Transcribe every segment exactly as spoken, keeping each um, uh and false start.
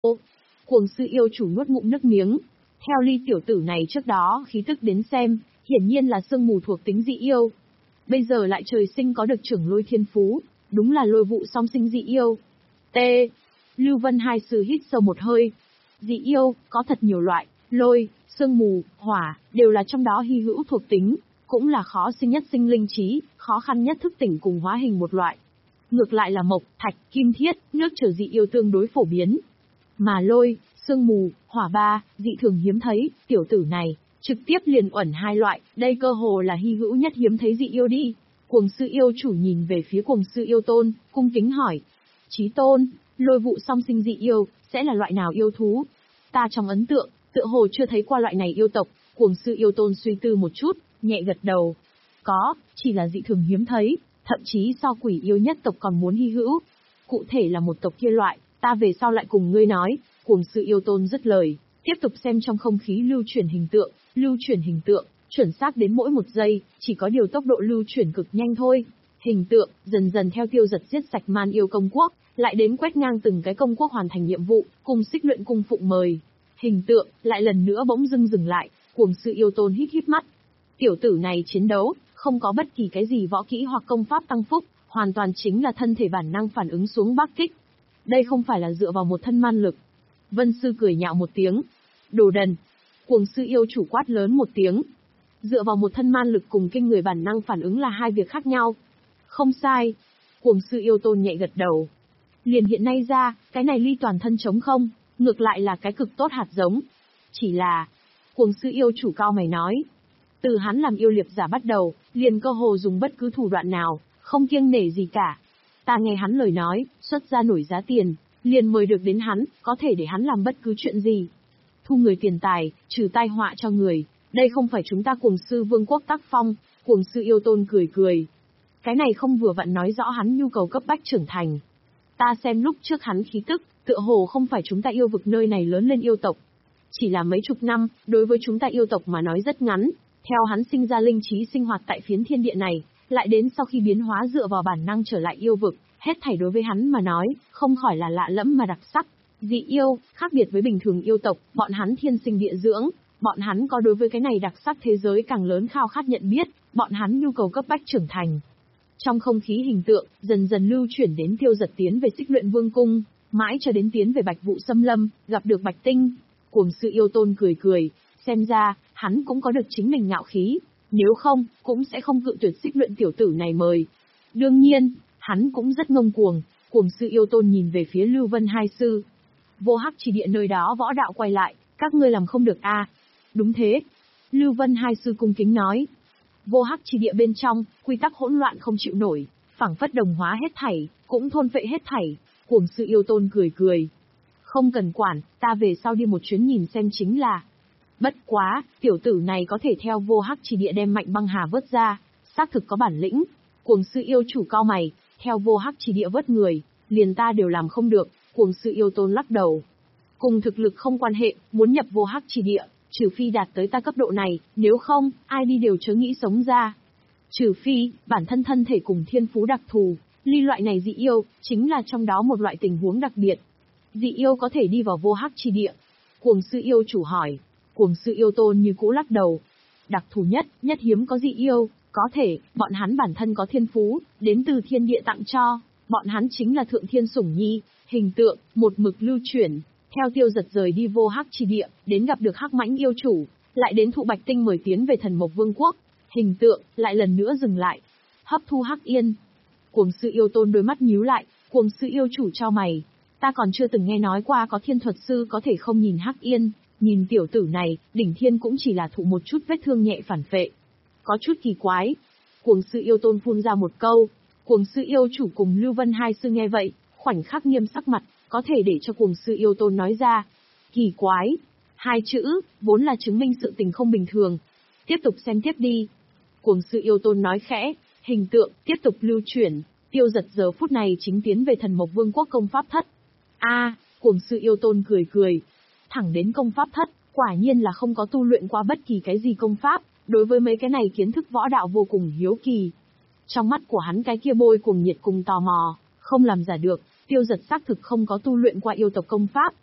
Cuồng sư yêu chủ nuốt ngụm nước miếng. Theo ly tiểu tử này trước đó khí tức đến xem, hiển nhiên là sương mù thuộc tính dị yêu. Bây giờ lại trời sinh có được trưởng lôi thiên phú, đúng là lôi vụ song sinh dị yêu. T. Lưu Vân hai sư hít sâu một hơi. Dị yêu, có thật nhiều loại, lôi, sương mù, hỏa, đều là trong đó hy hữu thuộc tính, cũng là khó sinh nhất sinh linh trí, khó khăn nhất thức tỉnh cùng hóa hình một loại. Ngược lại là mộc, thạch, kim thiết, nước trở dị yêu tương đối phổ biến. Mà lôi, sương mù, hỏa ba, dị thường hiếm thấy, tiểu tử này, trực tiếp liền uẩn hai loại, đây cơ hồ là hy hữu nhất hiếm thấy dị yêu đi. Cuồng sư yêu chủ nhìn về phía cuồng sư yêu tôn, cung kính hỏi. Chí tôn, lôi vụ song sinh dị yêu, sẽ là loại nào yêu thú? Ta trong ấn tượng, tựa hồ chưa thấy qua loại này yêu tộc. Cuồng sư yêu tôn suy tư một chút, nhẹ gật đầu. Có, chỉ là dị thường hiếm thấy, thậm chí so quỷ yêu nhất tộc còn muốn hy hữu. Cụ thể là một tộc kia loại, ta về sau lại cùng ngươi nói. Cuồng sư yêu tôn dứt lời, tiếp tục xem trong không khí lưu chuyển hình tượng, lưu chuyển hình tượng, chuẩn xác đến mỗi một giây, chỉ có điều tốc độ lưu chuyển cực nhanh thôi. Hình tượng, dần dần theo tiêu giật giết sạch man yêu công quốc, lại đến quét ngang từng cái công quốc hoàn thành nhiệm vụ, cùng xích luyện cung phụng mời. Hình tượng, lại lần nữa bỗng dưng dừng lại, cuồng sư yêu tôn hít hít mắt. Tiểu tử này chiến đấu, không có bất kỳ cái gì võ kỹ hoặc công pháp tăng phúc, hoàn toàn chính là thân thể bản năng phản ứng xuống bắc kích. Đây không phải là dựa vào một thân man lực. Vân sư cười nhạo một tiếng. Đồ đần. Cuồng sư yêu chủ quát lớn một tiếng. Dựa vào một thân man lực cùng kinh người bản năng phản ứng là hai việc khác nhau. Không sai. Cuồng sư yêu tôn nhẹ gật đầu. Liền hiện nay ra, cái này ly toàn thân trống không, ngược lại là cái cực tốt hạt giống. Chỉ là, cuồng sư yêu chủ cao mày nói. Từ hắn làm yêu liệp giả bắt đầu, liền cơ hồ dùng bất cứ thủ đoạn nào, không kiêng nể gì cả. Ta nghe hắn lời nói, xuất ra nổi giá tiền, liền mời được đến hắn, có thể để hắn làm bất cứ chuyện gì. Thu người tiền tài, trừ tai họa cho người, đây không phải chúng ta cuồng sư vương quốc tác phong. Cuồng sư yêu tôn cười cười. Cái này không vừa vặn nói rõ hắn nhu cầu cấp bách trưởng thành. Ta xem lúc trước hắn khí tức, tựa hồ không phải chúng ta yêu vực nơi này lớn lên yêu tộc. Chỉ là mấy chục năm, đối với chúng ta yêu tộc mà nói rất ngắn. Theo hắn sinh ra linh trí sinh hoạt tại phiến thiên địa này, lại đến sau khi biến hóa dựa vào bản năng trở lại yêu vực, hết thảy đối với hắn mà nói, không khỏi là lạ lẫm mà đặc sắc. Dị yêu, khác biệt với bình thường yêu tộc, bọn hắn thiên sinh địa dưỡng, bọn hắn có đối với cái này đặc sắc thế giới càng lớn khao khát nhận biết, bọn hắn nhu cầu cấp bách trưởng thành. Trong không khí hình tượng, dần dần lưu chuyển đến tiêu giật tiến về xích luyện vương cung, mãi cho đến tiến về bạch vụ xâm lâm, gặp được bạch tinh. Cuồng sư yêu tôn cười cười, xem ra, hắn cũng có được chính mình ngạo khí, nếu không, cũng sẽ không cự tuyệt xích luyện tiểu tử này mời. Đương nhiên, hắn cũng rất ngông cuồng. Cuồng sư yêu tôn nhìn về phía Lưu Vân hai sư. Vô hắc chỉ địa nơi đó võ đạo quay lại, các ngươi làm không được a? À? Đúng thế. Lưu Vân hai sư cung kính nói. Vô hắc chỉ địa bên trong, quy tắc hỗn loạn không chịu nổi, phảng phất đồng hóa hết thảy, cũng thôn phệ hết thảy. Cuồng sư yêu tôn cười cười. Không cần quản, ta về sau đi một chuyến nhìn xem chính là. Bất quá, tiểu tử này có thể theo vô hắc chỉ địa đem mạnh băng hà vớt ra, xác thực có bản lĩnh. Cuồng sư yêu chủ cao mày, theo vô hắc chỉ địa vớt người, liền ta đều làm không được. Cuồng sư yêu tôn lắc đầu. Cùng thực lực không quan hệ, muốn nhập vô hắc chỉ địa, trừ phi đạt tới ta cấp độ này, nếu không, ai đi đều chớ nghĩ sống ra. Trừ phi, bản thân thân thể cùng thiên phú đặc thù, ly loại này dị yêu, chính là trong đó một loại tình huống đặc biệt. Dị yêu có thể đi vào vô hắc chỉ địa. Cuồng sư yêu chủ hỏi. Cuồng sư yêu tôn như cũ lắc đầu. Đặc thù nhất, nhất hiếm có dị yêu, có thể, bọn hắn bản thân có thiên phú, đến từ thiên địa tặng cho, bọn hắn chính là thượng thiên sủng nhi. Hình tượng, một mực lưu chuyển, theo tiêu giật rời đi vô hắc chi địa, đến gặp được hắc mãnh yêu chủ, lại đến thụ bạch tinh mời tiến về thần mộc vương quốc. Hình tượng, lại lần nữa dừng lại. Hấp thu hắc yên. Cuồng sư yêu tôn đôi mắt nhíu lại, cuồng sư yêu chủ cho mày. Ta còn chưa từng nghe nói qua có thiên thuật sư có thể không nhìn hắc yên, nhìn tiểu tử này, đỉnh thiên cũng chỉ là thụ một chút vết thương nhẹ phản phệ. Có chút kỳ quái. Cuồng sư yêu tôn phun ra một câu. Cuồng sư yêu chủ cùng Lưu Vân hai sư nghe vậy, khoảnh khắc nghiêm sắc mặt, có thể để cho cuồng sư yêu tôn nói ra. Kỳ quái. Hai chữ, vốn là chứng minh sự tình không bình thường. Tiếp tục xem tiếp đi. Cuồng sư yêu tôn nói khẽ, hình tượng, tiếp tục lưu chuyển, tiêu giật giờ phút này chính tiến về thần mộc vương quốc công pháp thất. a à, cuồng sư yêu tôn cười cười. Thẳng đến công pháp thất, quả nhiên là không có tu luyện qua bất kỳ cái gì công pháp, đối với mấy cái này kiến thức võ đạo vô cùng hiếu kỳ. Trong mắt của hắn cái kia bôi cuồng nhiệt cùng tò mò, không làm giả được, tiêu giật xác thực không có tu luyện qua yêu tộc công pháp.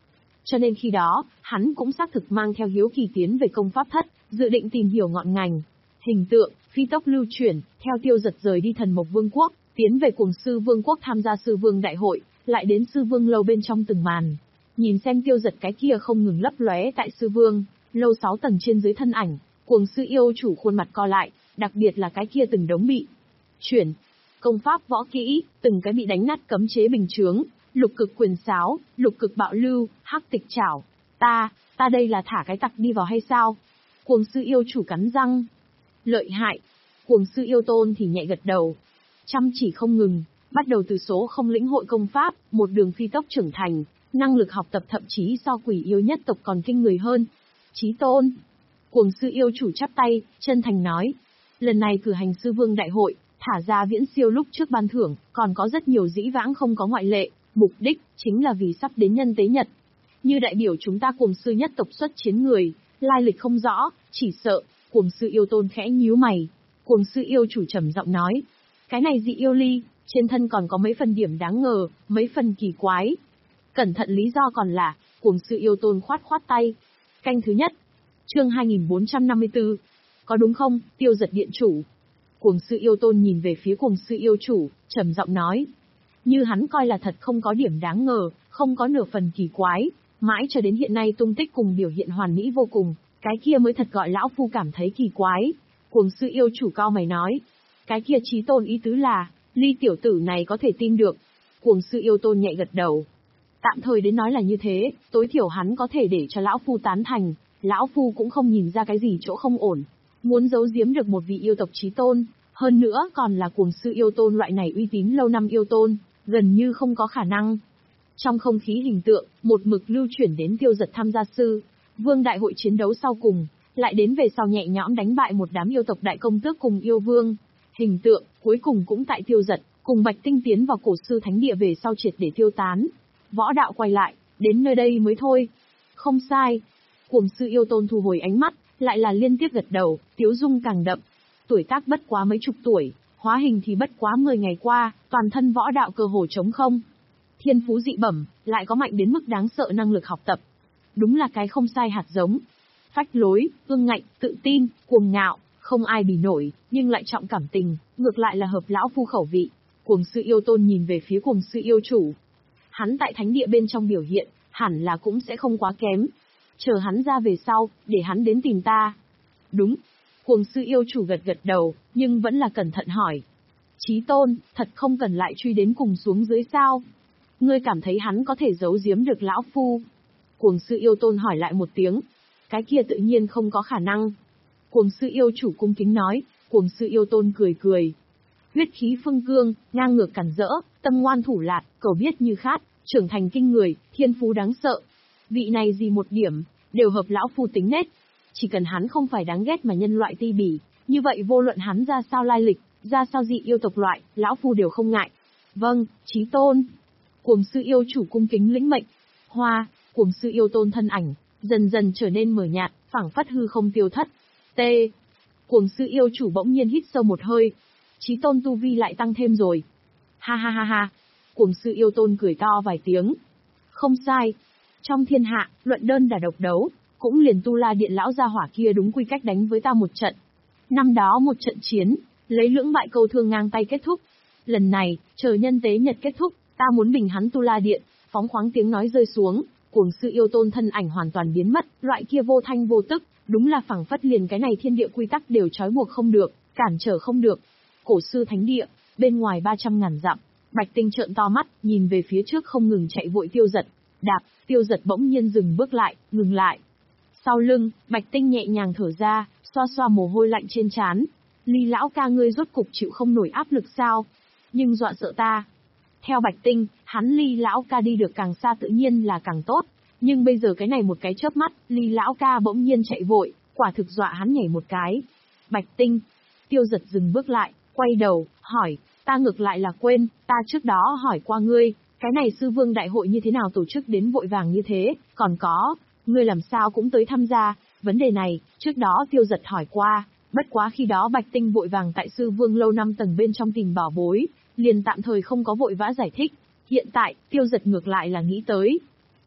cho nên khi đó, hắn cũng xác thực mang theo hiếu kỳ tiến về công pháp thất, dự định tìm hiểu ngọn ngành. Hình tượng, phi tốc lưu chuyển, theo Tiêu Dật rời đi Thần Mộc Vương quốc, tiến về cùng Sư Vương quốc tham gia Sư Vương đại hội, lại đến Sư Vương lâu bên trong từng màn. Nhìn xem Tiêu Dật cái kia không ngừng lấp lóe tại Sư Vương lâu sáu tầng trên dưới thân ảnh, Cuồng Sư yêu chủ khuôn mặt co lại, đặc biệt là cái kia từng đống bị chuyển công pháp võ kỹ, từng cái bị đánh nát cấm chế bình chướng, lục cực quyền sáo, lục cực bạo lưu, hắc tịch chảo. Ta, ta đây là thả cái tặc đi vào hay sao? Cuồng Sư yêu chủ cắn răng. Lợi hại. Cuồng Sư yêu tôn thì nhẹ gật đầu. Chăm chỉ không ngừng, bắt đầu từ số không lĩnh hội công pháp, một đường phi tốc trưởng thành, năng lực học tập thậm chí so quỷ yêu nhất tộc còn kinh người hơn. Chí tôn. Cuồng Sư yêu chủ chắp tay, chân thành nói. Lần này cử hành Sư Vương đại hội, thả ra viễn siêu lúc trước ban thưởng, còn có rất nhiều dĩ vãng không có ngoại lệ, mục đích chính là vì sắp đến nhân tế nhật. Như đại biểu chúng ta Cuồng Sư nhất tộc xuất chiến người, lai lịch không rõ, chỉ sợ. Cuồng Sư yêu tôn khẽ nhíu mày. Cuồng Sư yêu chủ trầm giọng nói. Cái này dị yêu ly, trên thân còn có mấy phần điểm đáng ngờ, mấy phần kỳ quái. Cẩn thận lý do còn là, Cuồng Sư yêu tôn khoát khoát tay. Canh thứ nhất. Chương hai nghìn bốn trăm năm mươi tư. Có đúng không, Tiêu Dật điện chủ? Cuồng Sư yêu tôn nhìn về phía Cuồng Sư yêu chủ, trầm giọng nói. Như hắn coi là thật không có điểm đáng ngờ, không có nửa phần kỳ quái, mãi cho đến hiện nay tung tích cùng biểu hiện hoàn mỹ vô cùng, cái kia mới thật gọi lão phu cảm thấy kỳ quái. Cuồng Sư yêu chủ cao mày nói. Cái kia Chí tôn ý tứ là, ly tiểu tử này có thể tin được. Cuồng Sư yêu tôn nhẹ gật đầu. Tạm thời đến nói là như thế, tối thiểu hắn có thể để cho lão phu tán thành, lão phu cũng không nhìn ra cái gì chỗ không ổn. Muốn giấu giếm được một vị yêu tộc Chí tôn, hơn nữa còn là Cuồng Sư yêu tôn loại này uy tín lâu năm yêu tôn, gần như không có khả năng. Trong không khí hình tượng, một mực lưu chuyển đến Tiêu Dật tham gia Sư Vương đại hội chiến đấu sau cùng, lại đến về sau nhẹ nhõm đánh bại một đám yêu tộc đại công tước cùng yêu vương. Hình tượng, cuối cùng cũng tại Tiêu Dật, cùng Bạch Tinh tiến vào cổ sư thánh địa về sau triệt để tiêu tán. Võ đạo quay lại, đến nơi đây mới thôi. Không sai. Cuồng Sư yêu tôn thu hồi ánh mắt, lại là liên tiếp gật đầu, tiếu dung càng đậm. Tuổi tác bất quá mấy chục tuổi, hóa hình thì bất quá mười ngày qua, toàn thân võ đạo cơ hồ trống không. Thiên phú dị bẩm, lại có mạnh đến mức đáng sợ năng lực học tập. Đúng là cái không sai hạt giống. Phách lối, ương ngạnh, tự tin, cuồng ngạo, không ai bì nổi, nhưng lại trọng cảm tình, ngược lại là hợp lão phu khẩu vị. Cuồng Sư yêu tôn nhìn về phía Cuồng Sư yêu chủ. Hắn tại thánh địa bên trong biểu hiện, hẳn là cũng sẽ không quá kém. Chờ hắn ra về sau, để hắn đến tìm ta. Đúng. Cuồng Sư yêu chủ gật gật đầu, nhưng vẫn là cẩn thận hỏi. Chí tôn, thật không cần lại truy đến cùng xuống dưới sao? Ngươi cảm thấy hắn có thể giấu giếm được lão phu? Cuồng Sư yêu tôn hỏi lại một tiếng. Cái kia tự nhiên không có khả năng. Cuồng Sư yêu chủ cung kính nói. Cuồng Sư yêu tôn cười cười. Huyết khí phương cương, ngang ngược cản rỡ, tâm ngoan thủ lạt, cầu biết như khát, trưởng thành kinh người, thiên phú đáng sợ. Vị này gì một điểm, đều hợp lão phu tính nết. Chỉ cần hắn không phải đáng ghét mà nhân loại ti bỉ, như vậy vô luận hắn ra sao lai lịch, ra sao dị yêu tộc loại, lão phu đều không ngại. Vâng, Chí tôn. Cuồng Sư yêu chủ cung kính lĩnh mệnh. Hoa, Cuồng Sư yêu tôn thân ảnh, dần dần trở nên mờ nhạt, phảng phất hư không tiêu thất. T. Cuồng Sư yêu chủ bỗng nhiên hít sâu một hơi. Chí tôn tu vi lại tăng thêm rồi. Ha ha ha ha. Cuồng Sư yêu tôn cười to vài tiếng. Không sai. Trong thiên hạ, luận đơn đả độc đấu, cũng liền Tu La Điện lão gia hỏa kia đúng quy cách đánh với ta một trận. Năm đó một trận chiến, lấy lưỡng bại câu thương ngang tay kết thúc. Lần này, chờ nhân tế nhật kết thúc, ta muốn bình hắn Tu La Điện. Phóng khoáng tiếng nói rơi xuống, Cuồng Sư yêu tôn thân ảnh hoàn toàn biến mất, loại kia vô thanh vô tức, đúng là phảng phất liền cái này thiên địa quy tắc đều trói buộc không được, cản trở không được. Cổ sư thánh địa, bên ngoài ba trăm ngàn dặm, Bạch Tinh trợn to mắt, nhìn về phía trước không ngừng chạy vội Tiêu Dật. Đạp, Tiêu Dật bỗng nhiên dừng bước lại, ngừng lại. Sau lưng, Bạch Tinh nhẹ nhàng thở ra, xoa xoa mồ hôi lạnh trên trán. Ly lão ca ngươi rốt cục chịu không nổi áp lực sao? Nhưng dọa sợ ta. Theo Bạch Tinh, hắn Ly lão ca đi được càng xa tự nhiên là càng tốt. Nhưng bây giờ cái này một cái chớp mắt, Ly lão ca bỗng nhiên chạy vội, quả thực dọa hắn nhảy một cái. Bạch Tinh. Tiêu Dật dừng bước lại, quay đầu, hỏi, ta ngược lại là quên, ta trước đó hỏi qua ngươi, cái này Sư Vương đại hội như thế nào tổ chức đến vội vàng như thế, còn có, ngươi làm sao cũng tới tham gia, vấn đề này, trước đó Tiêu Dật hỏi qua, bất quá khi đó Bạch Tinh vội vàng tại Sư Vương lâu năm tầng bên trong tìm bảo bối, liền tạm thời không có vội vã giải thích, hiện tại, Tiêu Dật ngược lại là nghĩ tới.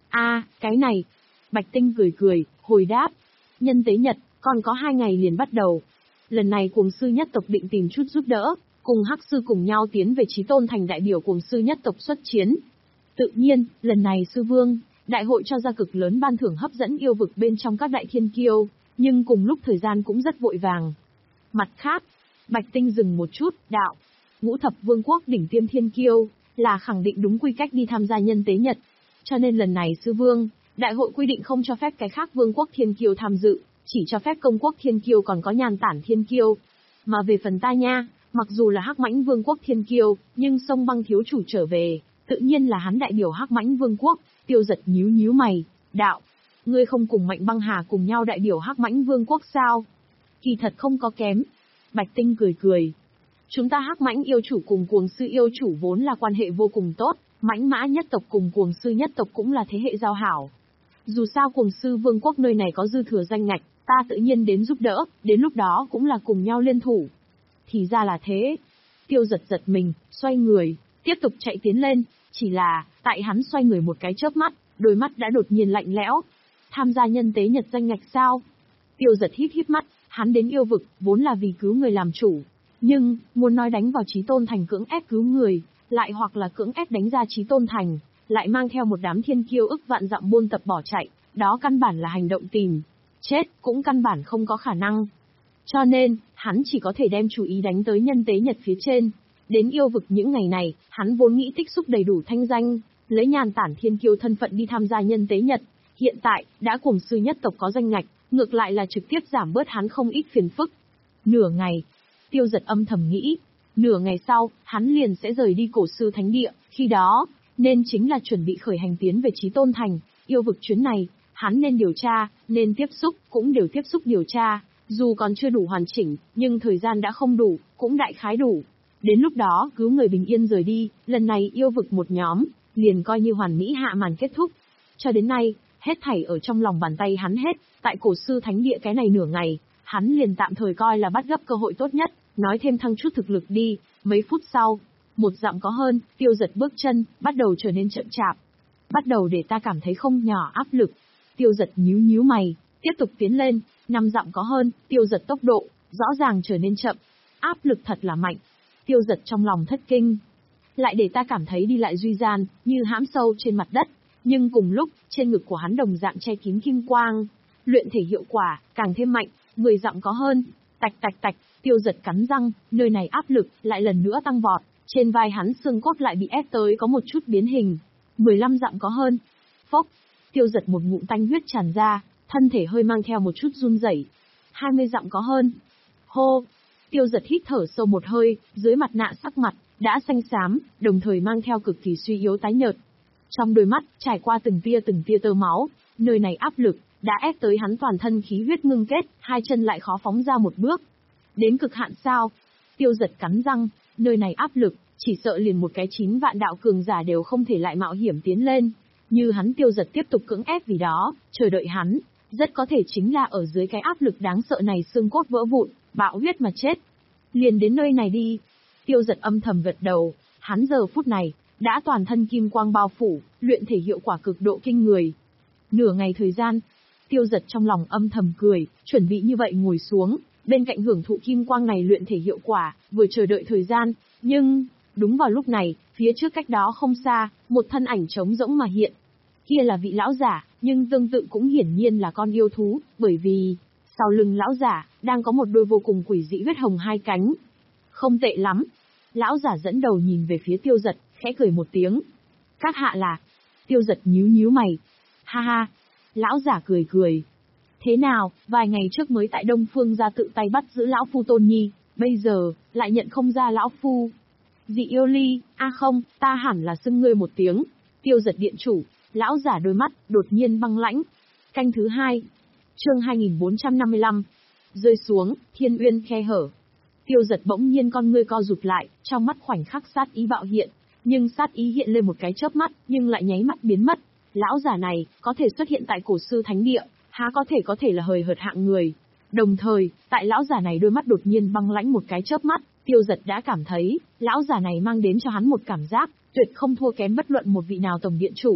À, cái này. Bạch Tinh cười cười, hồi đáp. Nhân tế nhật, còn có hai ngày liền bắt đầu. Lần này cuồng sư nhất tộc định tìm chút giúp đỡ, cùng Hắc sư cùng nhau tiến về Chí Tôn thành đại biểu cuồng sư nhất tộc xuất chiến. Tự nhiên, lần này sư vương, đại hội cho ra cực lớn ban thưởng hấp dẫn yêu vực bên trong các đại thiên kiêu, nhưng cùng lúc thời gian cũng rất vội vàng. Mặt khác, Bạch Tinh dừng một chút, đạo, ngũ thập vương quốc đỉnh tiêm thiên kiêu, là khẳng định đúng quy cách đi tham gia nhân tế nhật. Cho nên lần này sư vương, đại hội quy định không cho phép cái khác vương quốc thiên kiêu tham dự, chỉ cho phép công quốc thiên kiêu còn có nhàn tản thiên kiêu. Mà về phần ta nha, mặc dù là Hắc Mãnh vương quốc thiên kiêu, nhưng sông băng thiếu chủ trở về, tự nhiên là hắn đại biểu Hắc Mãnh vương quốc. Tiêu Giật nhíu nhíu mày, đạo, ngươi không cùng Mạnh Băng Hà cùng nhau đại biểu Hắc Mãnh vương quốc sao? Kỳ thật không có kém. Bạch Tinh cười cười. Chúng ta Hắc Mãnh yêu chủ cùng cuồng sư yêu chủ vốn là quan hệ vô cùng tốt, Mãnh Mã nhất tộc cùng cuồng sư nhất tộc cũng là thế hệ giao hảo. Dù sao cuồng sư vương quốc nơi này có dư thừa danh ngạch, ta tự nhiên đến giúp đỡ, đến lúc đó cũng là cùng nhau liên thủ. Thì ra là thế. Tiêu Giật giật mình, xoay người, tiếp tục chạy tiến lên, chỉ là, tại hắn xoay người một cái chớp mắt, đôi mắt đã đột nhiên lạnh lẽo. Tham gia nhân tế nhật danh ngạch sao? Tiêu Giật híp híp mắt, hắn đến yêu vực, vốn là vì cứu người làm chủ. Nhưng, muốn nói đánh vào Chí Tôn thành cưỡng ép cứu người, lại hoặc là cưỡng ép đánh ra Chí Tôn thành, lại mang theo một đám thiên kiêu ức vạn dặm buôn tập bỏ chạy, đó căn bản là hành động tìm chết, cũng căn bản không có khả năng. Cho nên, hắn chỉ có thể đem chú ý đánh tới nhân tế nhật phía trên. Đến yêu vực những ngày này, hắn vốn nghĩ tích xúc đầy đủ thanh danh, lấy nhàn tản thiên kiêu thân phận đi tham gia nhân tế nhật. Hiện tại, đã cuồng sư nhất tộc có danh ngạch, ngược lại là trực tiếp giảm bớt hắn không ít phiền phức. Nửa ngày, Tiêu Giật âm thầm nghĩ, nửa ngày sau, hắn liền sẽ rời đi cổ sư thánh địa, khi đó, nên chính là chuẩn bị khởi hành tiến về Chí Tôn thành, yêu vực chuyến này, hắn nên điều tra, nên tiếp xúc, cũng đều tiếp xúc điều tra, dù còn chưa đủ hoàn chỉnh, nhưng thời gian đã không đủ, cũng đại khái đủ. Đến lúc đó, cứu người bình yên rời đi, lần này yêu vực một nhóm, liền coi như hoàn mỹ hạ màn kết thúc. Cho đến nay, hết thảy ở trong lòng bàn tay hắn hết, tại cổ sư thánh địa cái này nửa ngày, hắn liền tạm thời coi là bắt gấp cơ hội tốt nhất, nói thêm thăng chút thực lực đi. Mấy phút sau, một dặm có hơn, Tiêu Giật bước chân, bắt đầu trở nên chậm chạp. Bắt đầu để ta cảm thấy không nhỏ áp lực. Tiêu Giật nhíu nhíu mày, tiếp tục tiến lên, năm dặm có hơn, Tiêu Giật tốc độ, rõ ràng trở nên chậm. Áp lực thật là mạnh. Tiêu Giật trong lòng thất kinh. Lại để ta cảm thấy đi lại duy gian, như hãm sâu trên mặt đất. Nhưng cùng lúc, trên ngực của hắn đồng dạng che kín kim quang. Luyện thể hiệu quả, càng thêm mạnh, mười dặm có hơn. Tạch tạch tạch, Tiêu Giật cắn răng, nơi này áp lực, lại lần nữa tăng vọt. Trên vai hắn xương cốt lại bị ép tới có một chút biến hình. mười lăm dặm có hơn. Phốc, Tiêu Giật một ngụm tanh huyết tràn ra, thân thể hơi mang theo một chút run rẩy. hai mươi dặm có hơn. Hô, Tiêu Giật hít thở sâu một hơi, dưới mặt nạ sắc mặt, đã xanh xám, đồng thời mang theo cực kỳ suy yếu tái nhợt. Trong đôi mắt, trải qua từng tia từng tia tơ máu, nơi này áp lực, đã ép tới hắn toàn thân khí huyết ngưng kết, hai chân lại khó phóng ra một bước. Đến cực hạn sao? Tiêu Giật cắn răng, nơi này áp lực, chỉ sợ liền một cái chín vạn đạo cường giả đều không thể lại mạo hiểm tiến lên. Như hắn Tiêu Giật tiếp tục cưỡng ép vì đó, chờ đợi hắn, rất có thể chính là ở dưới cái áp lực đáng sợ này xương cốt vỡ vụn, bạo huyết mà chết. Liền đến nơi này đi. Tiêu Giật âm thầm gật đầu, hắn giờ phút này, đã toàn thân kim quang bao phủ, luyện thể hiệu quả cực độ kinh người. Nửa ngày thời gian, Tiêu Giật trong lòng âm thầm cười, chuẩn bị như vậy ngồi xuống, bên cạnh hưởng thụ kim quang này luyện thể hiệu quả, vừa chờ đợi thời gian, nhưng, đúng vào lúc này, phía trước cách đó không xa, một thân ảnh trống rỗng mà hiện. Kia là vị lão giả, nhưng tương tự cũng hiển nhiên là con yêu thú, bởi vì, sau lưng lão giả, đang có một đôi vô cùng quỷ dị huyết hồng hai cánh. Không tệ lắm. Lão giả dẫn đầu nhìn về phía Tiêu Giật, khẽ cười một tiếng. Các hạ là... Tiêu Giật nhíu nhíu mày. Ha ha. Lão giả cười cười. Thế nào, vài ngày trước mới tại Đông Phương ra tự tay bắt giữ lão phu Tôn Nhi, bây giờ, lại nhận không ra lão phu. Dị yêu ly, a à không, ta hẳn là xưng ngươi một tiếng. Tiêu Giật điện chủ, lão giả đôi mắt, đột nhiên băng lãnh. Canh thứ hai. Chương hai nghìn bốn trăm năm mươi lăm. Rơi xuống, thiên uyên khe hở. Tiêu Giật bỗng nhiên con ngươi co rụt lại, trong mắt khoảnh khắc sát ý bạo hiện, nhưng sát ý hiện lên một cái chớp mắt, nhưng lại nháy mắt biến mất. Lão giả này, có thể xuất hiện tại cổ sư thánh địa, há có thể có thể là hời hợt hạng người. Đồng thời, tại lão giả này đôi mắt đột nhiên băng lãnh một cái chớp mắt, Tiêu Giật đã cảm thấy, lão giả này mang đến cho hắn một cảm giác, tuyệt không thua kém bất luận một vị nào tổng điện chủ.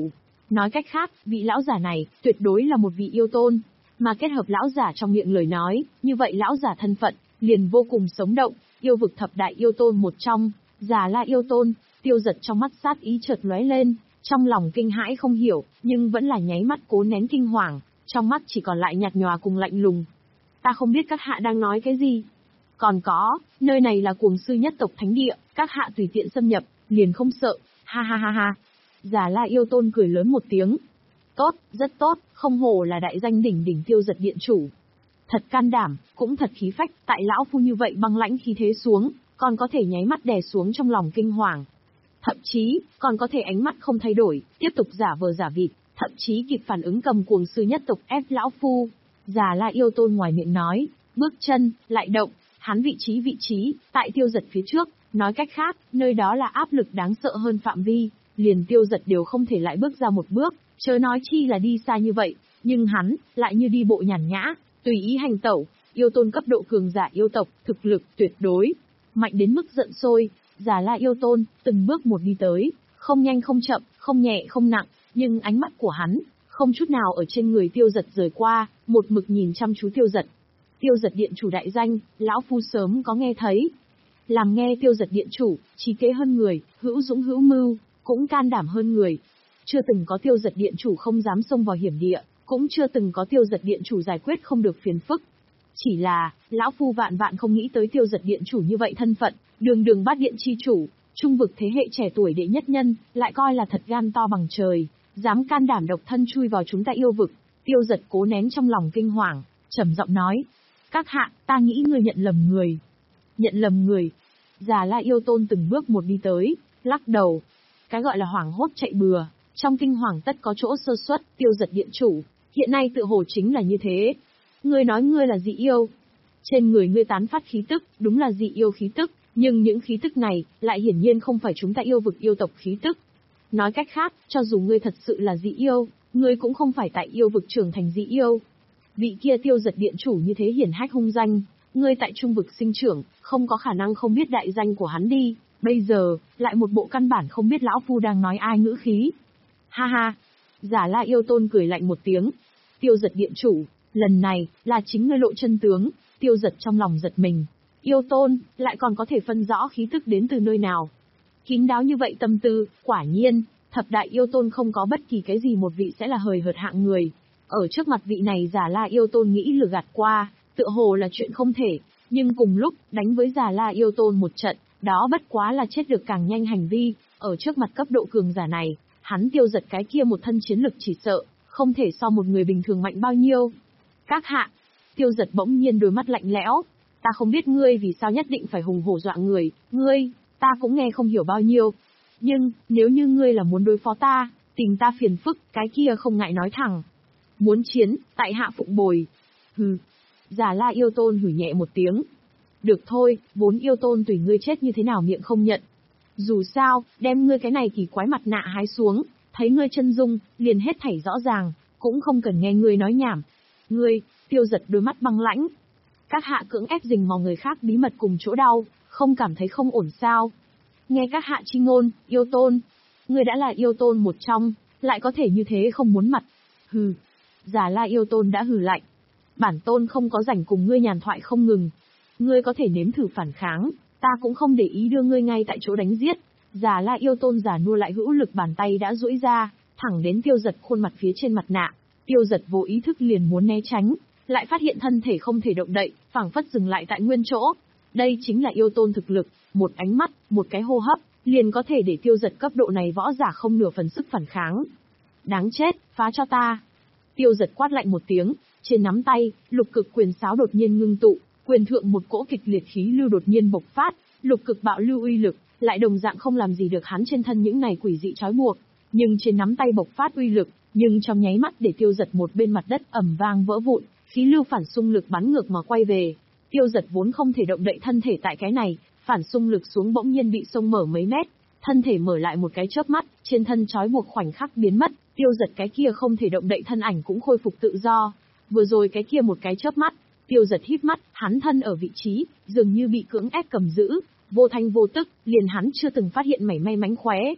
Nói cách khác, vị lão giả này, tuyệt đối là một vị yêu tôn. Mà kết hợp lão giả trong miệng lời nói, như vậy lão giả thân phận, liền vô cùng sống động, yêu vực thập đại yêu tôn một trong, Già La yêu tôn. Tiêu Giật trong mắt sát ý chợt lóe lên, trong lòng kinh hãi không hiểu, nhưng vẫn là nháy mắt cố nén kinh hoàng, trong mắt chỉ còn lại nhạt nhòa cùng lạnh lùng. Ta không biết các hạ đang nói cái gì. Còn có, nơi này là Cuồng Sư nhất tộc thánh địa, các hạ tùy tiện xâm nhập, liền không sợ, ha ha ha ha. Già La yêu tôn cười lớn một tiếng. Tốt, rất tốt, không hổ là đại danh đỉnh đỉnh Tiêu Giật điện chủ. Thật can đảm, cũng thật khí phách, tại lão phu như vậy băng lãnh khí thế xuống, còn có thể nháy mắt đè xuống trong lòng kinh hoàng. Thậm chí, còn có thể ánh mắt không thay đổi, tiếp tục giả vờ giả vịt, thậm chí kịp phản ứng cầm Cuồng Sư nhất tộc ép lão phu. Già La yêu tôn ngoài miệng nói, bước chân, lại động, hắn vị trí vị trí, tại Tiêu Giật phía trước, nói cách khác, nơi đó là áp lực đáng sợ hơn phạm vi, liền Tiêu Giật đều không thể lại bước ra một bước, chớ nói chi là đi xa như vậy, nhưng hắn, lại như đi bộ nhàn nhã, tùy ý hành tẩu, yêu tôn cấp độ cường giả yêu tộc, thực lực tuyệt đối, mạnh đến mức giận sôi. Già La yêu tôn, từng bước một đi tới, không nhanh không chậm, không nhẹ không nặng, nhưng ánh mắt của hắn, không chút nào ở trên người Tiêu Giật rời qua, một mực nhìn chăm chú Tiêu Giật. Tiêu Giật điện chủ đại danh, lão phu sớm có nghe thấy. Làm nghe Tiêu Giật điện chủ, trí kế hơn người, hữu dũng hữu mưu, cũng can đảm hơn người. Chưa từng có Tiêu Giật điện chủ không dám xông vào hiểm địa, cũng chưa từng có Tiêu Giật điện chủ giải quyết không được phiền phức. Chỉ là, lão phu vạn vạn không nghĩ tới Tiêu Giật điện chủ như vậy thân phận, đường đường bát điện chi chủ, trung vực thế hệ trẻ tuổi đệ nhất nhân, lại coi là thật gan to bằng trời, dám can đảm độc thân chui vào chúng ta yêu vực. Tiêu Giật cố nén trong lòng kinh hoàng, trầm giọng nói: các hạ, ta nghĩ ngươi nhận lầm người. Nhận lầm người? Già La yêu tôn từng bước một đi tới, lắc đầu. Cái gọi là hoảng hốt chạy bừa, trong kinh hoàng tất có chỗ sơ suất. Tiêu Giật điện chủ, hiện nay tự hồ chính là như thế. Ngươi nói ngươi là dị yêu. Trên người ngươi tán phát khí tức, đúng là dị yêu khí tức, nhưng những khí tức này, lại hiển nhiên không phải chúng ta yêu vực yêu tộc khí tức. Nói cách khác, cho dù ngươi thật sự là dị yêu, ngươi cũng không phải tại yêu vực trưởng thành dị yêu. Vị kia Tiêu Giật điện chủ như thế hiển hách hung danh, ngươi tại trung vực sinh trưởng, không có khả năng không biết đại danh của hắn đi, bây giờ, lại một bộ căn bản không biết lão phu đang nói ai ngữ khí. Ha ha, Già La yêu tôn cười lạnh một tiếng. Tiêu Giật điện chủ, lần này, là chính ngươi lộ chân tướng. Tiêu Giật trong lòng giật mình. Yêu tôn, lại còn có thể phân rõ khí tức đến từ nơi nào. Kín đáo như vậy tâm tư, quả nhiên, thập đại yêu tôn không có bất kỳ cái gì một vị sẽ là hời hợt hạng người. Ở trước mặt vị này Già La yêu tôn nghĩ lừa gạt qua, tựa hồ là chuyện không thể, nhưng cùng lúc, đánh với Già La yêu tôn một trận, đó bất quá là chết được càng nhanh hành vi. Ở trước mặt cấp độ cường giả này, hắn Tiêu Giật cái kia một thân chiến lực chỉ sợ, không thể so một người bình thường mạnh bao nhiêu. Các hạ, Tiêu Giật bỗng nhiên đôi mắt lạnh lẽo. Ta không biết ngươi vì sao nhất định phải hùng hổ dọa người, ngươi, ta cũng nghe không hiểu bao nhiêu. Nhưng, nếu như ngươi là muốn đối phó ta, tìm ta phiền phức, cái kia không ngại nói thẳng. Muốn chiến, tại hạ phụng bồi. Hừ. Già La yêu tôn hử nhẹ một tiếng. Được thôi, vốn yêu tôn tùy ngươi chết như thế nào miệng không nhận. Dù sao, đem ngươi cái này kỳ quái mặt nạ hái xuống, thấy ngươi chân dung, liền hết thảy rõ ràng, cũng không cần nghe ngươi nói nhảm. Ngươi, Tiêu Giật đôi mắt băng lãnh. Các hạ cưỡng ép rình mò người khác bí mật cùng chỗ đau, không cảm thấy không ổn sao? Nghe các hạ chi ngôn, yêu tôn. Ngươi đã là yêu tôn một trong, lại có thể như thế không muốn mặt. Hừ. Già La yêu tôn đã hừ lạnh. Bản tôn không có rảnh cùng ngươi nhàn thoại không ngừng. Ngươi có thể nếm thử phản kháng, ta cũng không để ý đưa ngươi ngay tại chỗ đánh giết. Già La yêu tôn giả nua lại hữu lực bàn tay đã duỗi ra, thẳng đến Tiêu Giật khuôn mặt phía trên mặt nạ. Tiêu Giật vô ý thức liền muốn né tránh, lại phát hiện thân thể không thể động đậy, phảng phất dừng lại tại nguyên chỗ. Đây chính là yêu tôn thực lực, một ánh mắt, một cái hô hấp, liền có thể để Tiêu Giật cấp độ này võ giả không nửa phần sức phản kháng. Đáng chết, phá cho ta. Tiêu Giật quát lạnh một tiếng, trên nắm tay, lục cực quyền sáo đột nhiên ngưng tụ, quyền thượng một cỗ kịch liệt khí lưu đột nhiên bộc phát, lục cực bạo lưu uy lực, lại đồng dạng không làm gì được hắn trên thân những này quỷ dị trói buộc, nhưng trên nắm tay bộc phát uy lực, nhưng trong nháy mắt để Tiêu Giật một bên mặt đất ầm vang vỡ vụn, khí lưu phản xung lực bắn ngược mà quay về. Tiêu Giật vốn không thể động đậy thân thể tại cái này, phản xung lực xuống bỗng nhiên bị xông mở mấy mét, thân thể mở lại một cái chớp mắt, trên thân trói buộc khoảnh khắc biến mất, Tiêu Giật cái kia không thể động đậy thân ảnh cũng khôi phục tự do. Vừa rồi cái kia một cái chớp mắt, Tiêu Giật híp mắt, hắn thân ở vị trí, dường như bị cưỡng ép cầm giữ, vô thanh vô tức, liền hắn chưa từng phát hiện mảy may mánh khóe.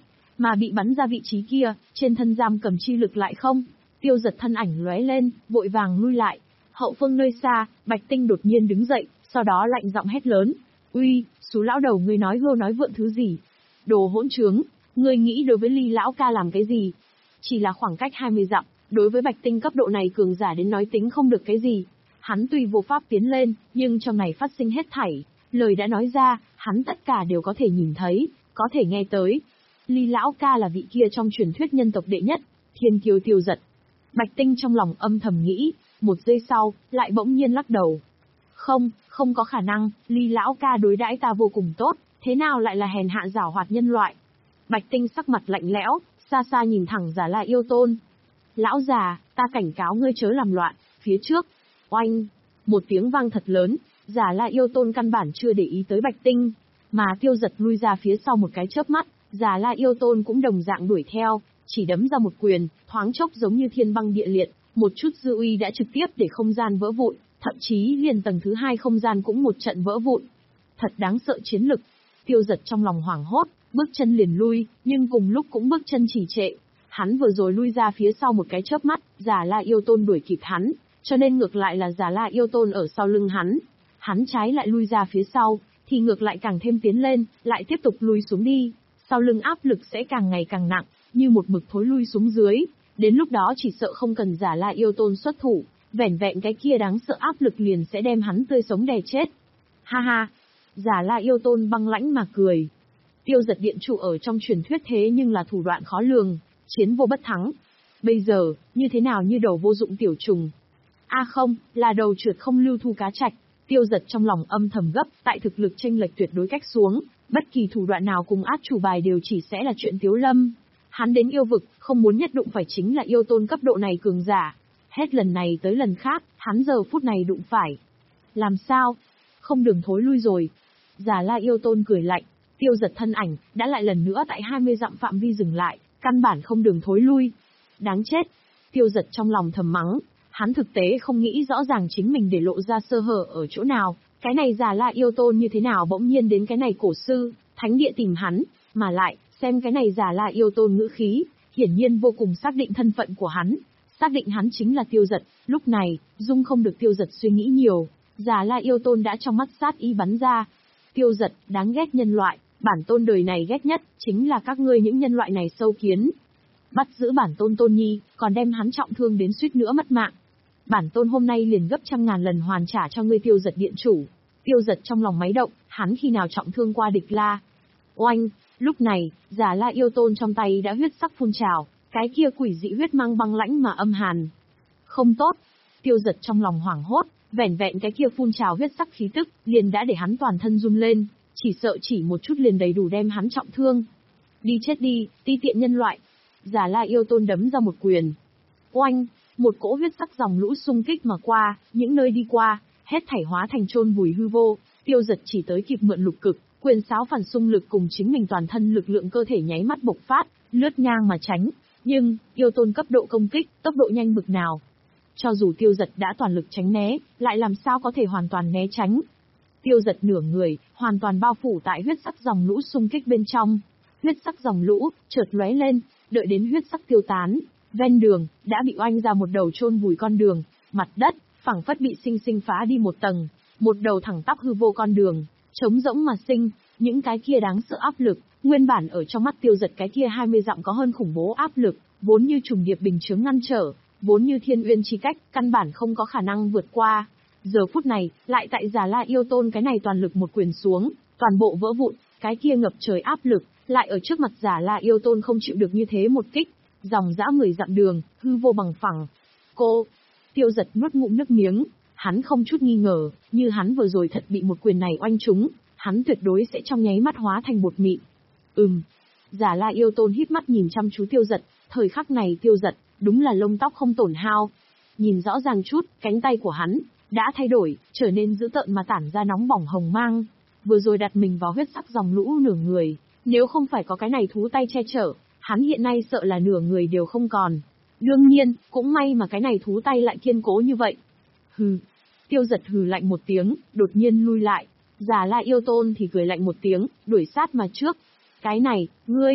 mà bị bắn ra vị trí kia, trên thân giam cầm chi lực lại không. Tiêu Giật thân ảnh lóe lên, vội vàng lui lại. Hậu phương nơi xa, Bạch Tinh đột nhiên đứng dậy, sau đó lạnh giọng hét lớn. Uy, xú lão đầu, ngươi nói hưu nói vượn thứ gì? Đồ hỗn trướng, ngươi nghĩ đối với Ly lão ca làm cái gì? Chỉ là khoảng cách hai mươi dặm, đối với Bạch Tinh cấp độ này cường giả đến nói tính không được cái gì. Hắn tuy vô pháp tiến lên, nhưng trong này phát sinh hết thảy. Lời đã nói ra, hắn tất cả đều có thể nhìn thấy, có thể nghe tới. Ly lão ca là vị kia trong truyền thuyết nhân tộc đệ nhất, thiên kiêu Tiêu Giật. Bạch Tinh trong lòng âm thầm nghĩ, một giây sau, lại bỗng nhiên lắc đầu. Không, không có khả năng, Ly lão ca đối đãi ta vô cùng tốt, thế nào lại là hèn hạ giảo hoạt nhân loại? Bạch Tinh sắc mặt lạnh lẽo, xa xa nhìn thẳng Già La Yêu Tôn. Lão già, ta cảnh cáo ngươi chớ làm loạn, phía trước. Oanh! Một tiếng vang thật lớn, Già La Yêu Tôn căn bản chưa để ý tới Bạch Tinh, mà Tiêu Giật lui ra phía sau một cái chớp mắt, Già La Yêu Tôn cũng đồng dạng đuổi theo, chỉ đấm ra một quyền, thoáng chốc giống như thiên băng địa liệt, một chút dư uy đã trực tiếp để không gian vỡ vụn, thậm chí liền tầng thứ hai không gian cũng một trận vỡ vụn. Thật đáng sợ chiến lực. Tiêu Giật trong lòng hoảng hốt, bước chân liền lui, nhưng cùng lúc cũng bước chân trì trệ. Hắn vừa rồi lui ra phía sau một cái chớp mắt, Già La Yêu Tôn đuổi kịp hắn, cho nên ngược lại là Già La Yêu Tôn ở sau lưng hắn. Hắn trái lại lui ra phía sau, thì ngược lại càng thêm tiến lên, lại tiếp tục lui xuống đi. Sau lưng áp lực sẽ càng ngày càng nặng, như một mực thối lui xuống dưới. Đến lúc đó chỉ sợ không cần Già La Yêu Tôn xuất thủ, vẻn vẹn cái kia đáng sợ áp lực liền sẽ đem hắn tươi sống đè chết. Ha ha! Già La Yêu Tôn băng lãnh mà cười. Tiêu Giật điện chủ ở trong truyền thuyết thế nhưng là thủ đoạn khó lường, chiến vô bất thắng. Bây giờ, như thế nào như đầu vô dụng tiểu trùng? A à không, là đầu trượt không lưu thu cá trạch. Tiêu Giật trong lòng âm thầm gấp, tại thực lực chênh lệch tuyệt đối cách xuống, bất kỳ thủ đoạn nào cùng át chủ bài đều chỉ sẽ là chuyện tiếu lâm. Hắn đến yêu vực, không muốn nhất đụng phải chính là yêu tôn cấp độ này cường giả. Hết lần này tới lần khác, hắn giờ phút này đụng phải. Làm sao? Không đường thối lui rồi. Già La Yêu Tôn cười lạnh, Tiêu Giật thân ảnh, đã lại lần nữa tại hai mươi dặm phạm vi dừng lại, căn bản không đường thối lui. Đáng chết. Tiêu Giật trong lòng thầm mắng, hắn thực tế không nghĩ rõ ràng chính mình để lộ ra sơ hở ở chỗ nào, cái này Già La Yêu Tôn như thế nào bỗng nhiên đến cái này cổ sư, thánh địa tìm hắn, mà lại, xem cái này Già La Yêu Tôn ngữ khí, hiển nhiên vô cùng xác định thân phận của hắn, xác định hắn chính là Tiêu Giật. Lúc này, dung không được Tiêu Giật suy nghĩ nhiều, Già La Yêu Tôn đã trong mắt sát ý bắn ra. Tiêu Giật, đáng ghét nhân loại, bản tôn đời này ghét nhất, chính là các ngươi những nhân loại này sâu kiến. Bắt giữ bản tôn Tôn Nhi, còn đem hắn trọng thương đến suýt nữa mất mạng. Bản tôn hôm nay liền gấp trăm ngàn lần hoàn trả cho ngươi Tiêu Giật điện chủ. Tiêu Giật trong lòng máy động, hắn khi nào trọng thương qua địch la. Oanh, lúc này, Già La Yêu Tôn trong tay đã huyết sắc phun trào, cái kia quỷ dị huyết mang băng lãnh mà âm hàn. Không tốt. Tiêu Giật trong lòng hoảng hốt, vẻn vẹn cái kia phun trào huyết sắc khí tức, liền đã để hắn toàn thân run lên, chỉ sợ chỉ một chút liền đầy đủ đem hắn trọng thương. Đi chết đi, ti tiện nhân loại. Già La Yêu Tôn đấm ra một quyền. Oanh, một cỗ huyết sắc dòng lũ xung kích mà qua, những nơi đi qua, hết thảy hóa thành chôn vùi hư vô. Tiêu Giật chỉ tới kịp mượn lục cực, quyền sáo phản xung lực cùng chính mình toàn thân lực lượng cơ thể nháy mắt bộc phát, lướt ngang mà tránh. Nhưng, yêu tôn cấp độ công kích, tốc độ nhanh bực nào. Cho dù Tiêu Giật đã toàn lực tránh né, lại làm sao có thể hoàn toàn né tránh. Tiêu Giật nửa người, hoàn toàn bao phủ tại huyết sắc dòng lũ xung kích bên trong. Huyết sắc dòng lũ, chợt lóe lên, đợi đến huyết sắc tiêu tán. Ven đường, đã bị oanh ra một đầu chôn vùi con đường, mặt đất, phẳng phất bị sinh sinh phá đi một tầng, một đầu thẳng tắp hư vô con đường, trống rỗng mà sinh, những cái kia đáng sợ áp lực, nguyên bản ở trong mắt Tiêu Giật cái kia hai mươi dặm có hơn khủng bố áp lực, vốn như trùng điệp bình chướng ngăn trở, vốn như thiên uyên chi cách, căn bản không có khả năng vượt qua. Giờ phút này, lại tại Già La Yêu Tôn cái này toàn lực một quyền xuống, toàn bộ vỡ vụn, cái kia ngập trời áp lực, lại ở trước mặt Già La Yêu Tôn không chịu được như thế một kích, dòng dã mười dặm đường, hư vô bằng phẳng. Cô, Tiêu Giật nuốt ngụm nước miếng, hắn không chút nghi ngờ, như hắn vừa rồi thật bị một quyền này oanh trúng, hắn tuyệt đối sẽ trong nháy mắt hóa thành bột mịn. Ừm. Già La Yêu Tôn híp mắt nhìn chăm chú Tiêu Giật, thời khắc này Tiêu Giật, đúng là lông tóc không tổn hao. Nhìn rõ ràng chút, cánh tay của hắn đã thay đổi, trở nên dữ tợn mà tản ra nóng bỏng hồng mang. Vừa rồi đặt mình vào huyết sắc dòng lũ nửa người, nếu không phải có cái này thú tay che chở, hắn hiện nay sợ là nửa người đều không còn. Đương nhiên, cũng may mà cái này thú tay lại kiên cố như vậy. Hừ. Tiêu Giật hừ lạnh một tiếng, đột nhiên lui lại. Già La Yêu Tôn thì cười lạnh một tiếng, đuổi sát mà trước. Cái này, ngươi.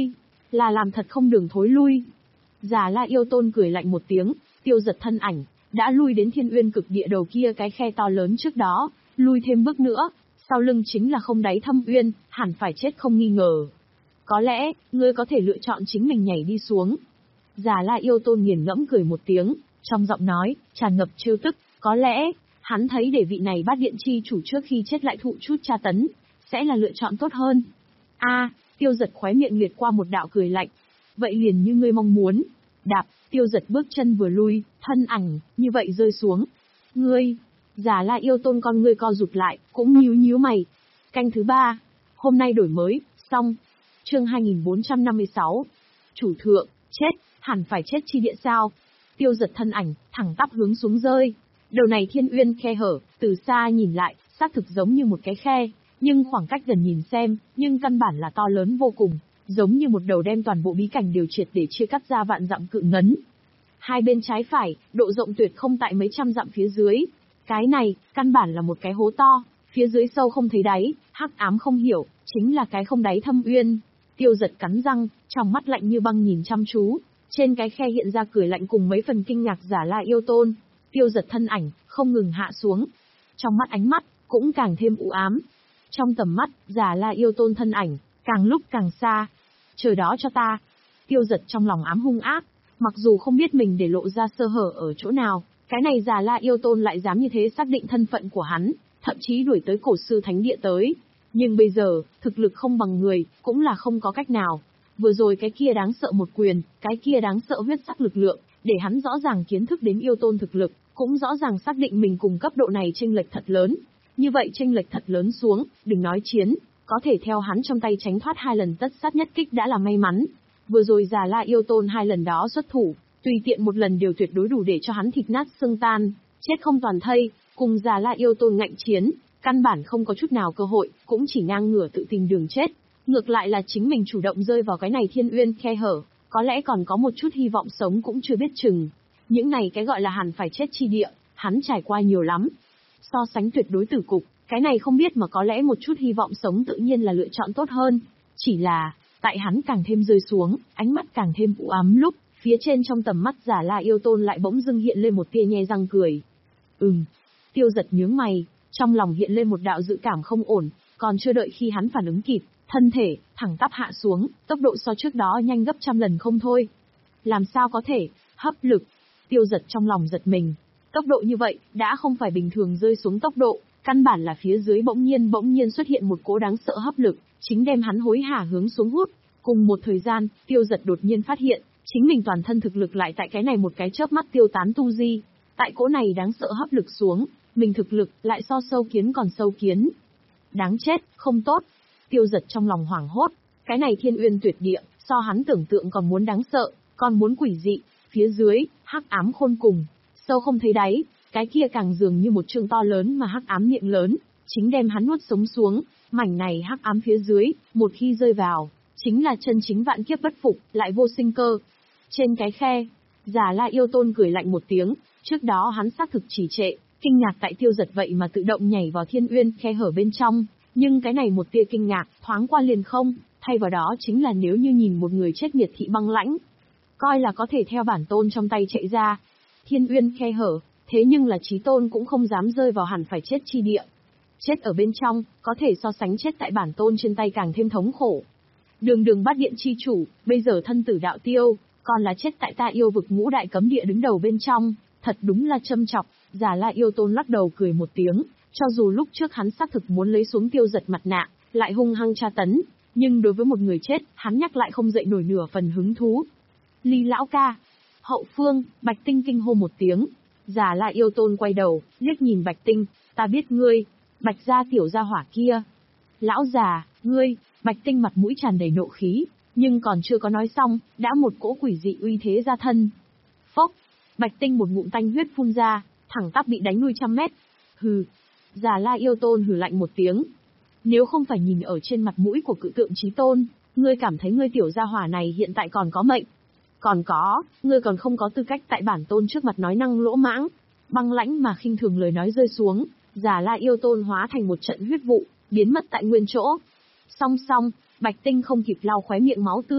là làm thật không đường thối lui. Già La Yêu Tôn cười lạnh một tiếng, tiêu giật thân ảnh, đã lui đến Thiên Uyên Cực Địa đầu kia cái khe to lớn trước đó, lui thêm bước nữa, sau lưng chính là không đáy thâm uyên, hẳn phải chết không nghi ngờ. Có lẽ, ngươi có thể lựa chọn chính mình nhảy đi xuống. Già La Yêu Tôn nghiền ngẫm cười một tiếng, trong giọng nói, tràn ngập trêu tức, có lẽ, hắn thấy để vị này Bát Điện chi chủ trước khi chết lại thụ chút tra tấn, sẽ là lựa chọn tốt hơn. A, tiêu giật khóe miệng liệt qua một đạo cười lạnh. Vậy liền như ngươi mong muốn. Đạp, tiêu giật bước chân vừa lui, thân ảnh, như vậy rơi xuống. Ngươi, Già La Yêu Tôn con ngươi co rụt lại, cũng nhíu nhíu mày. Canh thứ ba, hôm nay đổi mới, xong. Chương hai nghìn bốn trăm năm mươi sáu. Chủ thượng, chết, hẳn phải chết chi địa sao? Tiêu giật thân ảnh, thẳng tắp hướng xuống rơi. Đầu này Thiên Uyên khe hở, từ xa nhìn lại, xác thực giống như một cái khe, nhưng khoảng cách gần nhìn xem, nhưng căn bản là to lớn vô cùng, giống như một đầu đem toàn bộ bí cảnh điều triệt để chia cắt ra vạn dặm cự ngấn. Hai bên trái phải, độ rộng tuyệt không tại mấy trăm dặm phía dưới. Cái này, căn bản là một cái hố to, phía dưới sâu không thấy đáy, hắc ám không hiểu, chính là cái không đáy thâm uyên. Tiêu giật cắn răng, trong mắt lạnh như băng nhìn chăm chú, trên cái khe hiện ra cười lạnh cùng mấy phần kinh ngạc Già La Yêu Tôn. Tiêu giật thân ảnh, không ngừng hạ xuống. Trong mắt ánh mắt, cũng càng thêm u ám. Trong tầm mắt, Già La Yêu Tôn thân ảnh, càng lúc càng xa. Chờ đó cho ta. Tiêu giật trong lòng ám hung ác, mặc dù không biết mình để lộ ra sơ hở ở chỗ nào, cái này Già La Yêu Tôn lại dám như thế xác định thân phận của hắn, thậm chí đuổi tới cổ sư thánh địa tới. Nhưng bây giờ, thực lực không bằng người, cũng là không có cách nào. Vừa rồi cái kia đáng sợ một quyền, cái kia đáng sợ huyết sắc lực lượng, để hắn rõ ràng kiến thức đến yêu tôn thực lực, cũng rõ ràng xác định mình cùng cấp độ này chênh lệch thật lớn. Như vậy chênh lệch thật lớn xuống, đừng nói chiến, có thể theo hắn trong tay tránh thoát hai lần tất sát nhất kích đã là may mắn. Vừa rồi Già La Yêu Tôn hai lần đó xuất thủ, tùy tiện một lần đều tuyệt đối đủ để cho hắn thịt nát xương tan, chết không toàn thây, cùng Già La Yêu Tôn ngạnh chiến, căn bản không có chút nào cơ hội, cũng chỉ ngang ngửa tự tìm đường chết. Ngược lại là chính mình chủ động rơi vào cái này Thiên Uyên khe hở, có lẽ còn có một chút hy vọng sống cũng chưa biết chừng. Những này cái gọi là hẳn phải chết chi địa, hắn trải qua nhiều lắm. So sánh tuyệt đối tử cục, cái này không biết mà có lẽ một chút hy vọng sống tự nhiên là lựa chọn tốt hơn. Chỉ là, tại hắn càng thêm rơi xuống, ánh mắt càng thêm u ám lúc, phía trên trong tầm mắt Già La Yêu Tôn lại bỗng dưng hiện lên một tia nhe răng cười. Ừm. Tiêu giật nhướng mày, trong lòng hiện lên một đạo dự cảm không ổn, còn chưa đợi khi hắn phản ứng kịp, thân thể, thẳng tắp hạ xuống, tốc độ so trước đó nhanh gấp trăm lần không thôi. Làm sao có thể, hấp lực. Tiêu giật trong lòng giật mình. Tốc độ như vậy, đã không phải bình thường rơi xuống tốc độ, căn bản là phía dưới bỗng nhiên bỗng nhiên xuất hiện một cỗ đáng sợ hấp lực, chính đem hắn hối hả hướng xuống hút. Cùng một thời gian, tiêu giật đột nhiên phát hiện, chính mình toàn thân thực lực lại tại cái này một cái chớp mắt tiêu tán tu di. Tại cỗ này đáng sợ hấp lực xuống, mình thực lực lại so sâu kiến còn sâu kiến. Đáng chết, không tốt. Tiêu giật trong lòng hoảng hốt, cái này Thiên Uyên tuyệt địa, so hắn tưởng tượng còn muốn đáng sợ, còn muốn quỷ dị, phía dưới, hắc ám khôn cùng, sâu không thấy đáy, cái kia càng dường như một chương to lớn mà hắc ám miệng lớn, chính đem hắn nuốt sống xuống, mảnh này hắc ám phía dưới, một khi rơi vào, chính là chân chính vạn kiếp bất phục, lại vô sinh cơ. Trên cái khe, Già La Yêu Tôn cười lạnh một tiếng, trước đó hắn xác thực chỉ trệ, kinh ngạc tại tiêu giật vậy mà tự động nhảy vào Thiên Uyên khe hở bên trong. Nhưng cái này một tia kinh ngạc, thoáng qua liền không, thay vào đó chính là nếu như nhìn một người chết miệt thị băng lãnh. Coi là có thể theo bản tôn trong tay chạy ra. Thiên Uyên khe hở, thế nhưng là chí tôn cũng không dám rơi vào hẳn phải chết chi địa. Chết ở bên trong, có thể so sánh chết tại bản tôn trên tay càng thêm thống khổ. Đường đường Bát Điện chi chủ, bây giờ thân tử đạo tiêu, còn là chết tại ta yêu vực ngũ đại cấm địa đứng đầu bên trong, thật đúng là châm chọc. Già La Yêu Tôn lắc đầu cười một tiếng. Cho dù lúc trước hắn xác thực muốn lấy xuống tiêu giật mặt nạ, lại hung hăng tra tấn, nhưng đối với một người chết, hắn nhắc lại không dậy nổi nửa phần hứng thú. Ly lão ca. Hậu phương, Bạch Tinh kinh hô một tiếng. Già La Yêu Tôn quay đầu, liếc nhìn Bạch Tinh, ta biết ngươi, Bạch gia tiểu gia hỏa kia. Lão già, ngươi, Bạch Tinh mặt mũi tràn đầy nộ khí, nhưng còn chưa có nói xong, đã một cỗ quỷ dị uy thế ra thân. Phốc, Bạch Tinh một ngụm tanh huyết phun ra, thẳng tắp bị đánh lui trăm mét. Hừ. Già La Yêu Tôn hừ lạnh một tiếng. Nếu không phải nhìn ở trên mặt mũi của cự tượng chí tôn, ngươi cảm thấy ngươi tiểu gia hỏa này hiện tại còn có mệnh. Còn có, ngươi còn không có tư cách tại bản tôn trước mặt nói năng lỗ mãng. Băng lãnh mà khinh thường lời nói rơi xuống, Già La Yêu Tôn hóa thành một trận huyết vụ, biến mất tại nguyên chỗ. Song song, Bạch Tinh không kịp lau khóe miệng máu tươi,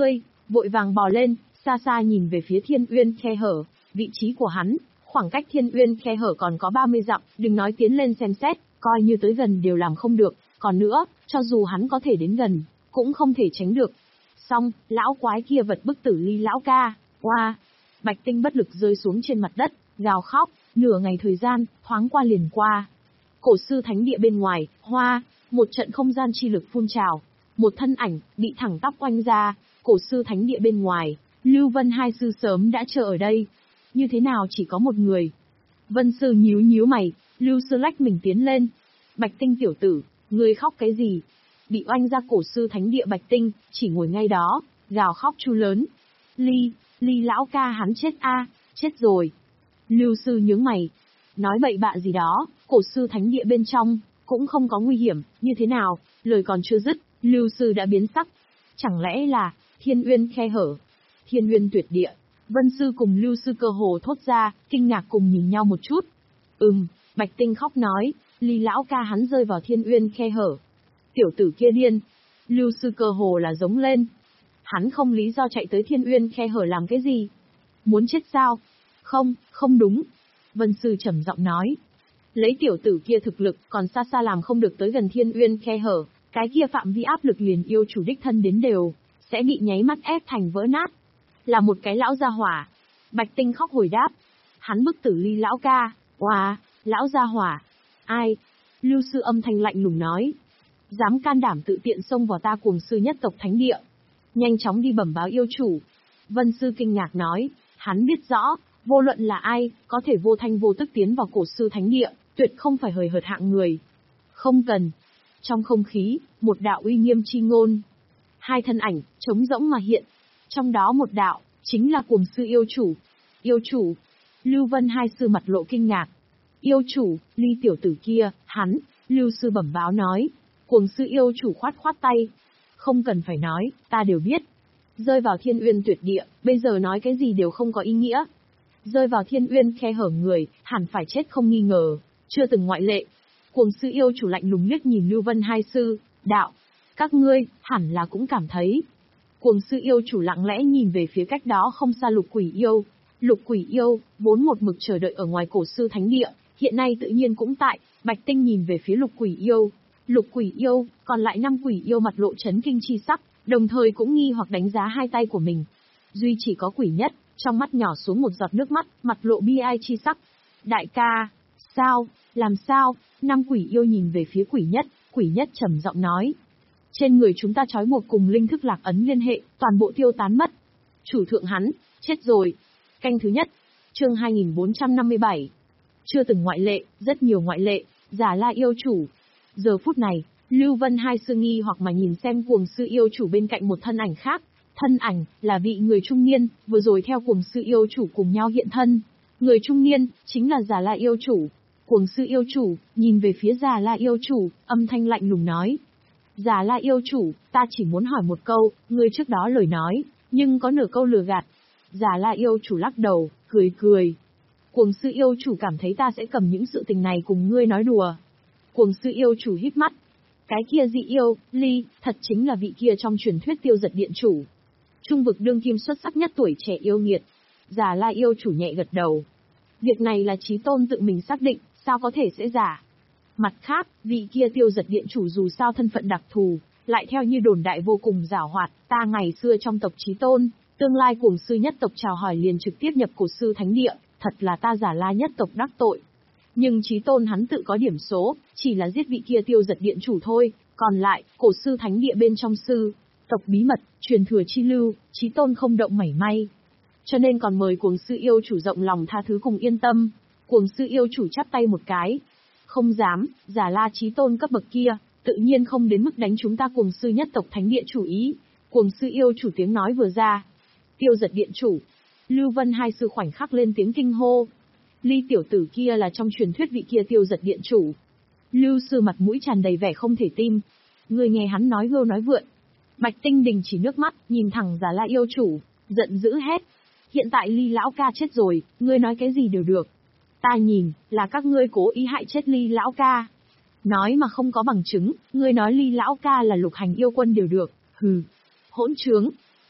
vội vàng bò lên, xa xa nhìn về phía Thiên Uyên khe hở, vị trí của hắn, khoảng cách Thiên Uyên khe hở còn có ba mươi dặm, đừng nói tiến lên xem xét, coi như tới gần đều làm không được, còn nữa, cho dù hắn có thể đến gần, cũng không thể tránh được. Xong, lão quái kia vật bức tử Ly lão ca, oa, Bạch Tinh bất lực rơi xuống trên mặt đất, gào khóc, nửa ngày thời gian, thoáng qua liền qua. Cổ sư thánh địa bên ngoài, hoa, một trận không gian chi lực phun trào, một thân ảnh, bị thẳng tắp oanh ra, cổ sư thánh địa bên ngoài, Lưu Vân hai sư sớm đã chờ ở đây. Như thế nào chỉ có một người? Vân sư nhíu nhíu mày, Lưu sư lách mình tiến lên. Bạch Tinh tiểu tử, ngươi khóc cái gì? Bị oanh ra cổ sư thánh địa Bạch Tinh, chỉ ngồi ngay đó, gào khóc chu lớn. Ly, Ly lão ca hắn chết a, chết rồi. Lưu sư nhướng mày, nói bậy bạ gì đó, cổ sư thánh địa bên trong, cũng không có nguy hiểm, như thế nào? Lời còn chưa dứt, Lưu sư đã biến sắc. Chẳng lẽ là, Thiên Uyên khe hở, Thiên Uyên tuyệt địa? Vân sư cùng Lưu sư cơ hồ thốt ra, kinh ngạc cùng nhìn nhau một chút. Ừm, Bạch Tinh khóc nói, Ly lão ca hắn rơi vào Thiên Uyên khe hở. Tiểu tử kia điên. Lưu sư cơ hồ là giống lên. Hắn không lý do chạy tới Thiên Uyên khe hở làm cái gì? Muốn chết sao? Không, không đúng. Vân sư trầm giọng nói. Lấy tiểu tử kia thực lực, còn xa xa làm không được tới gần Thiên Uyên khe hở, cái kia phạm vi áp lực liền yêu chủ đích thân đến đều, sẽ bị nháy mắt ép thành vỡ nát. Là một cái lão gia hỏa. Bạch Tinh khóc hồi đáp. Hắn bức tử Ly lão ca, oà, lão gia hỏa. Ai? Lưu sư âm thanh lạnh lùng nói. Dám can đảm tự tiện xông vào ta cuồng sư nhất tộc thánh địa. Nhanh chóng đi bẩm báo yêu chủ. Vân sư kinh ngạc nói, hắn biết rõ, vô luận là ai, có thể vô thanh vô tức tiến vào cổ sư thánh địa, tuyệt không phải hời hợt hạng người. Không cần. Trong không khí, một đạo uy nghiêm chi ngôn. Hai thân ảnh, trống rỗng mà hiện. Trong đó một đạo, chính là cuồng sư yêu chủ. Yêu chủ. Lưu Vân hai sư mặt lộ kinh ngạc. Yêu chủ, Ly tiểu tử kia, hắn, Lưu sư bẩm báo nói. Cuồng sư yêu chủ khoát khoát tay. Không cần phải nói, ta đều biết. Rơi vào Thiên Uyên tuyệt địa, bây giờ nói cái gì đều không có ý nghĩa. Rơi vào Thiên Uyên khe hở người, hẳn phải chết không nghi ngờ, chưa từng ngoại lệ. Cuồng sư yêu chủ lạnh lùng liếc nhìn Lưu Vân hai sư, đạo. Các ngươi, hẳn là cũng cảm thấy. Cuồng sư yêu chủ lặng lẽ nhìn về phía cách đó không xa lục quỷ yêu. Lục quỷ yêu, vốn một mực chờ đợi ở ngoài cổ sư thánh địa, hiện nay tự nhiên cũng tại. Bạch Tinh nhìn về phía lục quỷ yêu. Lục quỷ yêu, còn lại năm quỷ yêu mặt lộ chấn kinh chi sắc, đồng thời cũng nghi hoặc đánh giá hai tay của mình. Duy chỉ có quỷ nhất, trong mắt nhỏ xuống một giọt nước mắt, mặt lộ bi ai chi sắc. Đại ca, sao, làm sao? Năm quỷ yêu nhìn về phía quỷ nhất, quỷ nhất trầm giọng nói. Trên người chúng ta trói buộc cùng linh thức lạc ấn liên hệ, toàn bộ tiêu tán mất. Chủ thượng hắn, chết rồi. Canh thứ nhất, chương hai nghìn bốn trăm năm mươi bảy. Chưa từng ngoại lệ, rất nhiều ngoại lệ, giả la yêu chủ. Giờ phút này, Lưu Vân hai sư nghi hoặc mà nhìn xem cuồng sư yêu chủ bên cạnh một thân ảnh khác. Thân ảnh, là vị người trung niên, vừa rồi theo cuồng sư yêu chủ cùng nhau hiện thân. Người trung niên, chính là giả la yêu chủ. Cuồng sư yêu chủ, nhìn về phía giả la yêu chủ, âm thanh lạnh lùng nói. Giả la yêu chủ, ta chỉ muốn hỏi một câu, ngươi trước đó lời nói, nhưng có nửa câu lừa gạt. Giả la yêu chủ lắc đầu, cười cười. Cuồng sư yêu chủ cảm thấy ta sẽ cầm những sự tình này cùng ngươi nói đùa. Cuồng sư yêu chủ híp mắt. Cái kia dị yêu, Ly, thật chính là vị kia trong truyền thuyết Tiêu Giật điện chủ. Trung vực đương kim xuất sắc nhất tuổi trẻ yêu nghiệt. Giả la yêu chủ nhẹ gật đầu. Việc này là Chí Tôn tự mình xác định, sao có thể sẽ giả. Mặt khác, vị kia Tiêu Giật điện chủ dù sao thân phận đặc thù, lại theo như đồn đại vô cùng giảo hoạt, ta ngày xưa trong tộc Chí Tôn, tương lai cuồng sư nhất tộc chào hỏi liền trực tiếp nhập cổ sư thánh địa, thật là ta giả la nhất tộc đắc tội. Nhưng Chí Tôn hắn tự có điểm số, chỉ là giết vị kia Tiêu Giật điện chủ thôi, còn lại, cổ sư thánh địa bên trong sư, tộc bí mật, truyền thừa chi lưu, Chí Tôn không động mảy may. Cho nên còn mời cuồng sư yêu chủ rộng lòng tha thứ cùng yên tâm. Cuồng sư yêu chủ chắp tay một cái. Không dám, giả la Chí Tôn cấp bậc kia, tự nhiên không đến mức đánh chúng ta cuồng sư nhất tộc thánh địa chủ ý. Cuồng sư yêu chủ tiếng nói vừa ra. Tiêu Giật điện chủ. Lưu Vân hai sư khoảnh khắc lên tiếng kinh hô. Ly tiểu tử kia là trong truyền thuyết vị kia Tiêu Giật điện chủ. Lưu sư mặt mũi tràn đầy vẻ không thể tin. Người nghe hắn nói gâu nói vượn. Bạch Tinh đình chỉ nước mắt, nhìn thẳng giả la yêu chủ, giận dữ hét. Hiện tại Ly lão ca chết rồi, ngươi nói cái gì đều được. Ta nhìn, là các ngươi cố ý hại chết Ly lão ca. Nói mà không có bằng chứng, ngươi nói Ly lão ca là lục hành yêu quân đều được, hừ. Hỗn trướng.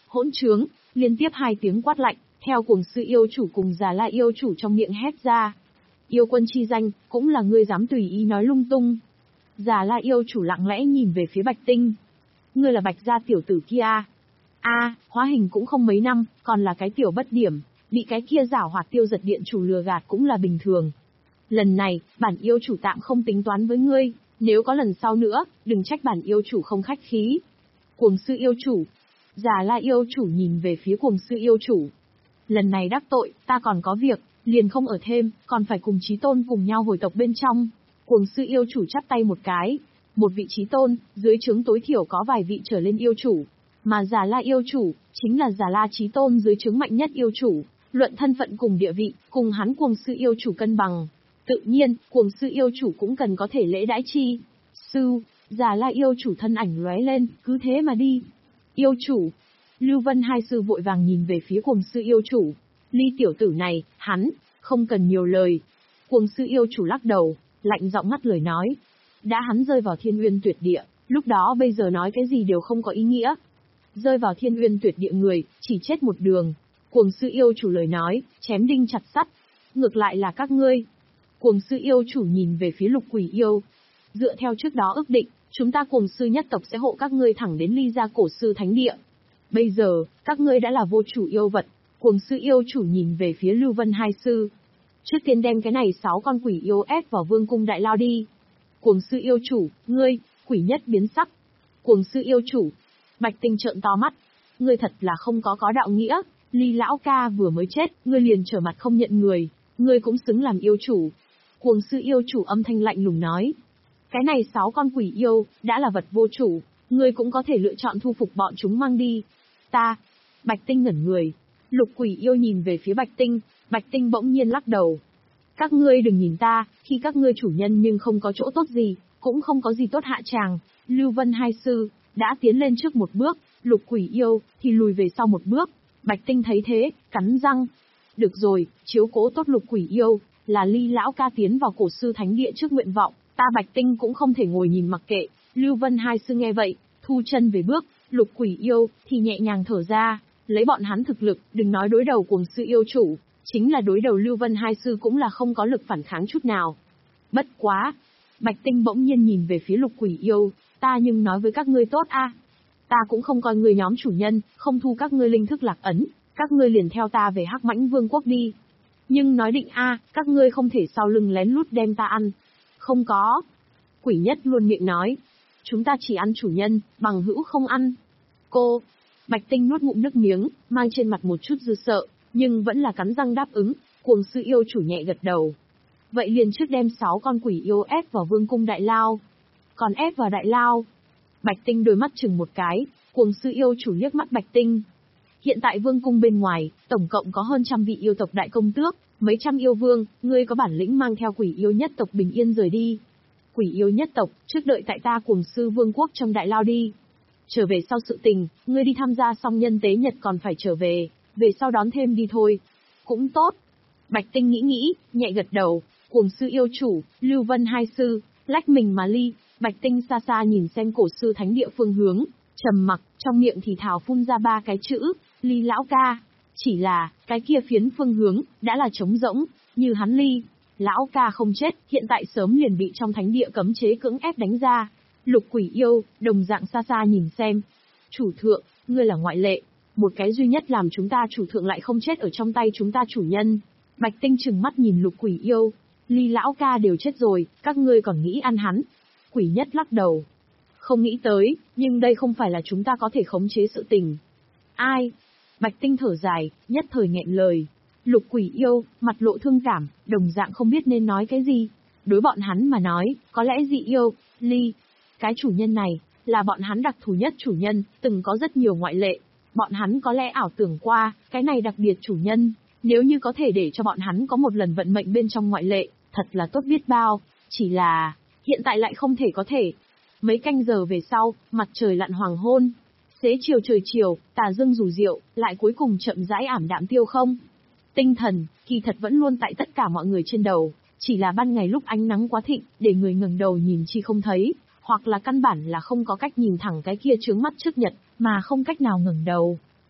hỗn trướng, liên tiếp hai tiếng quát lạnh, theo cuồng sư yêu chủ cùng Già La yêu chủ trong miệng hét ra. Yêu quân chi danh, cũng là ngươi dám tùy ý nói lung tung. Già La yêu chủ lặng lẽ nhìn về phía Bạch Tinh. Ngươi là Bạch gia tiểu tử kia a? A, hóa hình cũng không mấy năm, còn là cái tiểu bất điểm, bị cái kia giảo hoạt Tiêu Giật điện chủ lừa gạt cũng là bình thường. Lần này, bản yêu chủ tạm không tính toán với ngươi, nếu có lần sau nữa, đừng trách bản yêu chủ không khách khí. Cuồng sư yêu chủ. Già La yêu chủ nhìn về phía cuồng sư yêu chủ. Lần này đắc tội, ta còn có việc, liền không ở thêm, còn phải cùng Chí Tôn cùng nhau hồi tộc bên trong. Cuồng sư yêu chủ chắp tay một cái. Một vị Chí Tôn, dưới trướng tối thiểu có vài vị trở lên yêu chủ. Mà Già La yêu chủ, chính là Già La Chí Tôn dưới trướng mạnh nhất yêu chủ. Luận thân phận cùng địa vị, cùng hắn cuồng sư yêu chủ cân bằng. Tự nhiên, cuồng sư yêu chủ cũng cần có thể lễ đãi chi. Sư, Già La yêu chủ thân ảnh lóe lên, cứ thế mà đi. Yêu chủ. Lưu Vân hai sư vội vàng nhìn về phía cuồng sư yêu chủ. Ly tiểu tử này, hắn, không cần nhiều lời. Cuồng sư yêu chủ lắc đầu, lạnh giọng ngắt lời nói. Đã hắn rơi vào Thiên Uyên Tuyệt Địa, lúc đó bây giờ nói cái gì đều không có ý nghĩa. Rơi vào Thiên Uyên Tuyệt Địa người, chỉ chết một đường. Cuồng sư yêu chủ lời nói, chém đinh chặt sắt. Ngược lại là các ngươi. Cuồng sư yêu chủ nhìn về phía Lục Quỷ yêu. Dựa theo trước đó ước định, chúng ta cuồng sư nhất tộc sẽ hộ các ngươi thẳng đến Ly Gia Cổ Sư Thánh Địa. Bây giờ, các ngươi đã là vô chủ yêu vật. Cuồng sư yêu chủ nhìn về phía Lưu Vân hai sư. Trước tiên đem cái này sáu con quỷ yêu ép vào vương cung đại lao đi. Cuồng sư yêu chủ, ngươi, quỷ nhất biến sắc. Cuồng sư yêu chủ. Bạch Tinh trợn to mắt. Ngươi thật là không có có đạo nghĩa. Ly lão ca vừa mới chết, ngươi liền trở mặt không nhận người. Ngươi cũng xứng làm yêu chủ. Cuồng sư yêu chủ âm thanh lạnh lùng nói. Cái này sáu con quỷ yêu, đã là vật vô chủ. Ngươi cũng có thể lựa chọn thu phục bọn chúng mang đi. Ta. Bạch Tinh ngẩn người. Lục Quỷ yêu nhìn về phía Bạch Tinh, Bạch Tinh bỗng nhiên lắc đầu. Các ngươi đừng nhìn ta, khi các ngươi chủ nhân nhưng không có chỗ tốt gì, cũng không có gì tốt hạ tràng. Lưu Vân hai sư, đã tiến lên trước một bước, Lục Quỷ yêu, thì lùi về sau một bước. Bạch Tinh thấy thế, cắn răng. Được rồi, chiếu cố tốt Lục Quỷ yêu, là Ly lão ca tiến vào Cổ Sư Thánh Địa trước nguyện vọng, ta Bạch Tinh cũng không thể ngồi nhìn mặc kệ. Lưu Vân hai sư nghe vậy, thu chân về bước, Lục Quỷ yêu, thì nhẹ nhàng thở ra. Lấy bọn hắn thực lực, đừng nói đối đầu cuồng sư yêu chủ, chính là đối đầu Lưu Vân hai sư cũng là không có lực phản kháng chút nào. Bất quá. Bạch Tinh bỗng nhiên nhìn về phía Lục Quỷ yêu, ta nhưng nói với các ngươi tốt a, ta cũng không coi người nhóm chủ nhân, không thu các ngươi linh thức lạc ấn, các ngươi liền theo ta về Hắc Mãnh Vương quốc đi. Nhưng nói định a, các ngươi không thể sau lưng lén lút đem ta ăn. Không có. Quỷ nhất luôn miệng nói, chúng ta chỉ ăn chủ nhân, bằng hữu không ăn. Cô. Bạch Tinh nuốt ngụm nước miếng, mang trên mặt một chút dư sợ, nhưng vẫn là cắn răng đáp ứng. Cuồng sư yêu chủ nhẹ gật đầu. Vậy liền trước đem sáu con quỷ yêu ép vào vương cung đại lao. Còn ép vào đại lao. Bạch Tinh đôi mắt chừng một cái, cuồng sư yêu chủ liếc mắt Bạch Tinh. Hiện tại vương cung bên ngoài, tổng cộng có hơn trăm vị yêu tộc đại công tước, mấy trăm yêu vương, ngươi có bản lĩnh mang theo quỷ yêu nhất tộc bình yên rời đi. Quỷ yêu nhất tộc, trước đợi tại ta cuồng sư vương quốc trong đại lao đi. Trở về sau sự tình, ngươi đi tham gia xong nhân tế nhật còn phải trở về, về sau đón thêm đi thôi. Cũng tốt. Bạch Tinh nghĩ nghĩ, nhẹ gật đầu, cuồng sư yêu chủ, Lưu Vân hai sư, lách mình mà ly. Bạch Tinh xa xa nhìn xem Cổ Sư Thánh Địa phương hướng, trầm mặc, trong miệng thì thào phun ra ba cái chữ, Ly lão ca. Chỉ là, cái kia phiến phương hướng, đã là trống rỗng, như hắn Ly. Lão ca không chết, hiện tại sớm liền bị trong thánh địa cấm chế cưỡng ép đánh ra. Lục Quỷ yêu, đồng dạng xa xa nhìn xem. Chủ thượng, ngươi là ngoại lệ. Một cái duy nhất làm chúng ta chủ thượng lại không chết ở trong tay chúng ta chủ nhân. Bạch Tinh trừng mắt nhìn Lục Quỷ yêu. Ly lão ca đều chết rồi, các ngươi còn nghĩ ăn hắn. Quỷ nhất lắc đầu. Không nghĩ tới, nhưng đây không phải là chúng ta có thể khống chế sự tình. Ai? Bạch Tinh thở dài, nhất thời nghẹn lời. Lục Quỷ yêu, mặt lộ thương cảm, đồng dạng không biết nên nói cái gì. Đối bọn hắn mà nói, có lẽ dị yêu, Ly, cái chủ nhân này, là bọn hắn đặc thù nhất chủ nhân, từng có rất nhiều ngoại lệ. Bọn hắn có lẽ ảo tưởng qua, cái này đặc biệt chủ nhân, nếu như có thể để cho bọn hắn có một lần vận mệnh bên trong ngoại lệ, thật là tốt biết bao. Chỉ là, hiện tại lại không thể có thể. Mấy canh giờ về sau, mặt trời lặn hoàng hôn. Xế chiều trời chiều, tà dương rủ rượu, lại cuối cùng chậm rãi ảm đạm tiêu không. Tinh thần, kỳ thật vẫn luôn tại tất cả mọi người trên đầu, chỉ là ban ngày lúc ánh nắng quá thịnh, để người ngẩng đầu nhìn chi không thấy, hoặc là căn bản là không có cách nhìn thẳng cái kia chướng mắt trước nhật, mà không cách nào ngẩng đầu.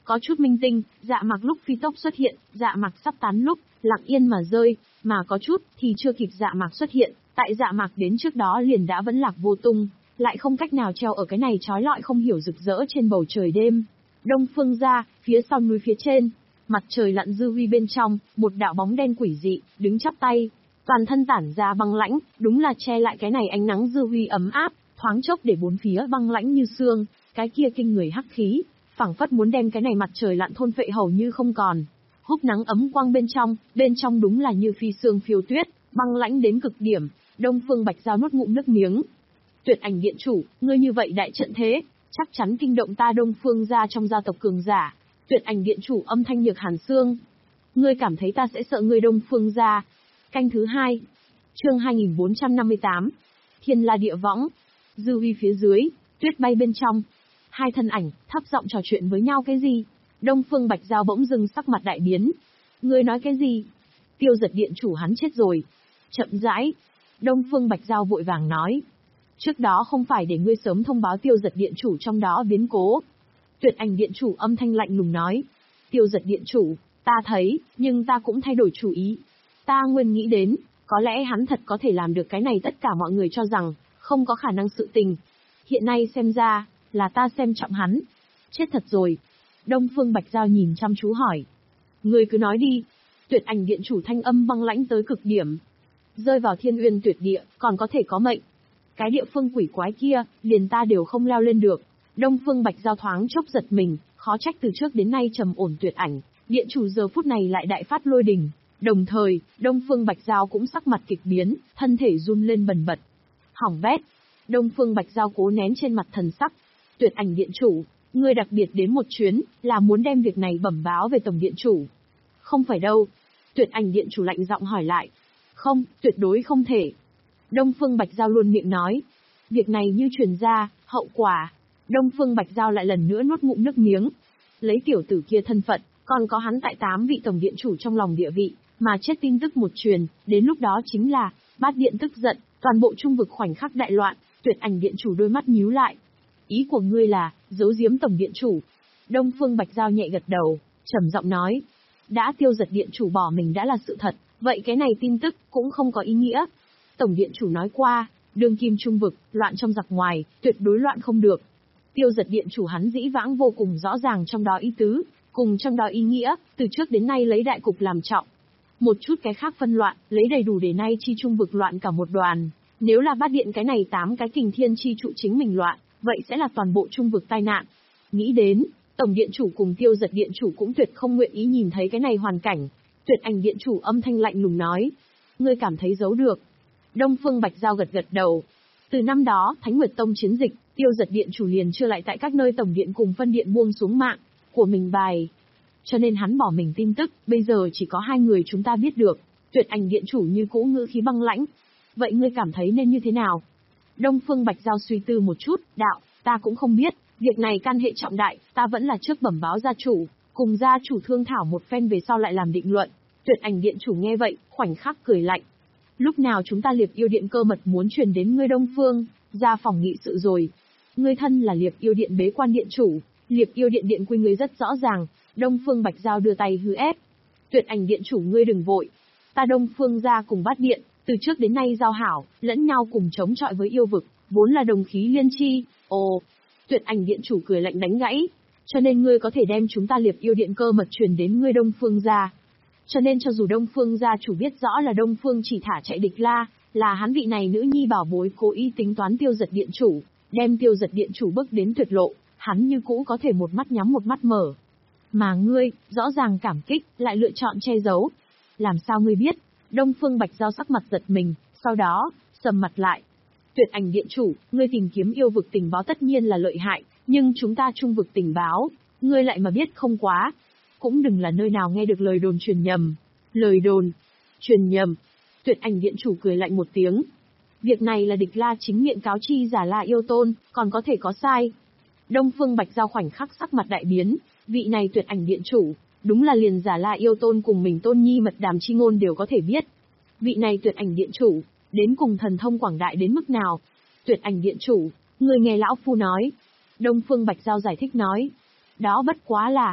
Có chút minh tinh, dạ mặc lúc phi tốc xuất hiện, dạ mặc sắp tán lúc, lặng yên mà rơi, mà có chút thì chưa kịp dạ mặc xuất hiện, tại dạ mặc đến trước đó liền đã vẫn lạc vô tung, lại không cách nào treo ở cái này trói lọi không hiểu rực rỡ trên bầu trời đêm. Đông phương gia, phía sau núi phía trên, mặt trời lặn dư huy bên trong, một đạo bóng đen quỷ dị, đứng chắp tay, toàn thân tản ra băng lãnh, đúng là che lại cái này ánh nắng dư huy ấm áp, thoáng chốc để bốn phía băng lãnh như xương, cái kia kinh người hắc khí, phảng phất muốn đem cái này mặt trời lặn thôn phệ hầu như không còn. Húc nắng ấm quang bên trong, bên trong đúng là như phi sương phiêu tuyết, băng lãnh đến cực điểm. Đông Phương Bạch Giao nuốt ngụm nước miếng. Tuyệt Ảnh điện chủ, ngươi như vậy đại trận thế, chắc chắn kinh động ta Đông Phương gia trong gia tộc cường giả. Tuyệt Ảnh điện chủ âm thanh nhược hàn xương. Ngươi cảm thấy ta sẽ sợ ngươi Đông Phương gia? Canh thứ hai. Chương hai nghìn bốn trăm năm mươi tám. Thiên La địa võng. Dư uy phía dưới, tuyết bay bên trong. Hai thân ảnh, thấp giọng trò chuyện với nhau cái gì? Đông Phương Bạch Giao bỗng dưng sắc mặt đại biến. Ngươi nói cái gì? Tiêu Giật điện chủ hắn chết rồi. Chậm rãi. Đông Phương Bạch Giao vội vàng nói. Trước đó không phải để ngươi sớm thông báo Tiêu Giật điện chủ trong đó biến cố. Tuyệt Ảnh điện chủ âm thanh lạnh lùng nói. Tiêu Giật điện chủ, ta thấy, nhưng ta cũng thay đổi chủ ý. Ta nguyên nghĩ đến, có lẽ hắn thật có thể làm được cái này tất cả mọi người cho rằng, không có khả năng sự tình. Hiện nay xem ra, là ta xem trọng hắn. Chết thật rồi. Đông Phương Bạch Giao nhìn chăm chú hỏi. Ngươi cứ nói đi. Tuyệt Ảnh điện chủ thanh âm băng lãnh tới cực điểm. Rơi vào thiên uyên tuyệt địa, còn có thể có mệnh. Cái địa phương quỷ quái kia, liền ta đều không leo lên được. Đông Phương Bạch Giao thoáng chốc giật mình, khó trách từ trước đến nay trầm ổn Tuyệt Ảnh, điện chủ giờ phút này lại đại phát lôi đình. Đồng thời, Đông Phương Bạch Giao cũng sắc mặt kịch biến, thân thể run lên bần bật. Hỏng bét. Đông Phương Bạch Giao cố nén trên mặt thần sắc. Tuyệt Ảnh điện chủ, ngươi đặc biệt đến một chuyến, là muốn đem việc này bẩm báo về tổng điện chủ. Không phải đâu. Tuyệt Ảnh điện chủ lạnh giọng hỏi lại. Không, tuyệt đối không thể. Đông Phương Bạch Giao luôn miệng nói. Việc này như truyền ra, hậu quả. Đông Phương Bạch Giao lại lần nữa nuốt ngụm nước miếng. Lấy tiểu tử kia thân phận, còn có hắn tại tám vị tổng điện chủ trong lòng địa vị, mà chết tin tức một truyền, đến lúc đó chính là, Bát điện tức giận, toàn bộ trung vực khoảnh khắc đại loạn. Tuyệt Ảnh điện chủ đôi mắt nhíu lại. Ý của ngươi là, giấu giếm tổng điện chủ. Đông Phương Bạch Giao nhẹ gật đầu, trầm giọng nói. Đã Tiêu Giật điện chủ bỏ mình đã là sự thật, vậy cái này tin tức cũng không có ý nghĩa. Tổng điện chủ nói qua, đương kim trung vực, loạn trong giặc ngoài, tuyệt đối loạn không được. Tiêu Giật điện chủ hắn dĩ vãng vô cùng rõ ràng trong đó ý tứ, cùng trong đó ý nghĩa, từ trước đến nay lấy đại cục làm trọng. Một chút cái khác phân loạn, lấy đầy đủ để nay chi trung vực loạn cả một đoàn. Nếu là Bát điện cái này tám cái kình thiên chi trụ chính mình loạn, vậy sẽ là toàn bộ trung vực tai nạn. Nghĩ đến, tổng điện chủ cùng Tiêu Giật điện chủ cũng tuyệt không nguyện ý nhìn thấy cái này hoàn cảnh. Tuyệt Ảnh điện chủ âm thanh lạnh lùng nói. Ngươi cảm thấy giấu được. Đông Phương Bạch Giao gật gật đầu. Từ năm đó, Thánh Nguyệt Tông chiến dịch, Tiêu Giật điện chủ liền chưa lại tại các nơi tổng điện cùng phân điện buông xuống mạng của mình bài. Cho nên hắn bỏ mình tin tức, bây giờ chỉ có hai người chúng ta biết được. Tuyệt Ảnh điện chủ như cũ ngữ khí băng lãnh. Vậy ngươi cảm thấy nên như thế nào? Đông Phương Bạch Giao suy tư một chút, đạo, ta cũng không biết, việc này can hệ trọng đại, ta vẫn là trước bẩm báo gia chủ, cùng gia chủ thương thảo một phen về sau lại làm định luận. Tuyệt Ảnh điện chủ nghe vậy, khoảnh khắc cười lạnh. Lúc nào chúng ta Liệp Yêu điện cơ mật muốn truyền đến ngươi Đông Phương, ra phòng nghị sự rồi. Ngươi thân là Liệp Yêu điện bế quan điện chủ, Liệp Yêu điện điện quy ngươi rất rõ ràng. Đông Phương Bạch Giao đưa tay hư ép. Tuyệt Ảnh điện chủ ngươi đừng vội. Ta Đông Phương gia cùng Bát điện, từ trước đến nay giao hảo, lẫn nhau cùng chống chọi với yêu vực, vốn là đồng khí liên chi. Ồ, Tuyệt Ảnh điện chủ cười lạnh đánh gãy. Cho nên ngươi có thể đem chúng ta Liệp Yêu điện cơ mật truyền đến ngươi Đông Phương gia. Cho nên cho dù Đông Phương gia chủ biết rõ là Đông Phương chỉ thả chạy địch la, là hắn vị này nữ nhi bảo bối cố ý tính toán Tiêu Giật điện chủ, đem Tiêu Giật điện chủ bước đến tuyệt lộ, hắn như cũ có thể một mắt nhắm một mắt mở. Mà ngươi, rõ ràng cảm kích, lại lựa chọn che giấu. Làm sao ngươi biết? Đông Phương Bạch Giao sắc mặt giật mình, sau đó, sầm mặt lại. Tuyệt Ảnh điện chủ, ngươi tìm kiếm yêu vực tình báo tất nhiên là lợi hại, nhưng chúng ta trung vực tình báo, ngươi lại mà biết không quá. Cũng đừng là nơi nào nghe được lời đồn truyền nhầm. Lời đồn, truyền nhầm. Tuyệt Ảnh điện chủ cười lạnh một tiếng. Việc này là địch la chính miệng cáo chi giả la yêu tôn, còn có thể có sai. Đông Phương Bạch Giao khoảnh khắc sắc mặt đại biến, vị này Tuyệt Ảnh điện chủ, đúng là liền giả la yêu tôn cùng mình tôn nhi mật đàm chi ngôn đều có thể biết. Vị này Tuyệt Ảnh điện chủ, đến cùng thần thông quảng đại đến mức nào? Tuyệt Ảnh điện chủ, người nghe lão phu nói. Đông Phương Bạch Giao giải thích nói. Đó bất quá là,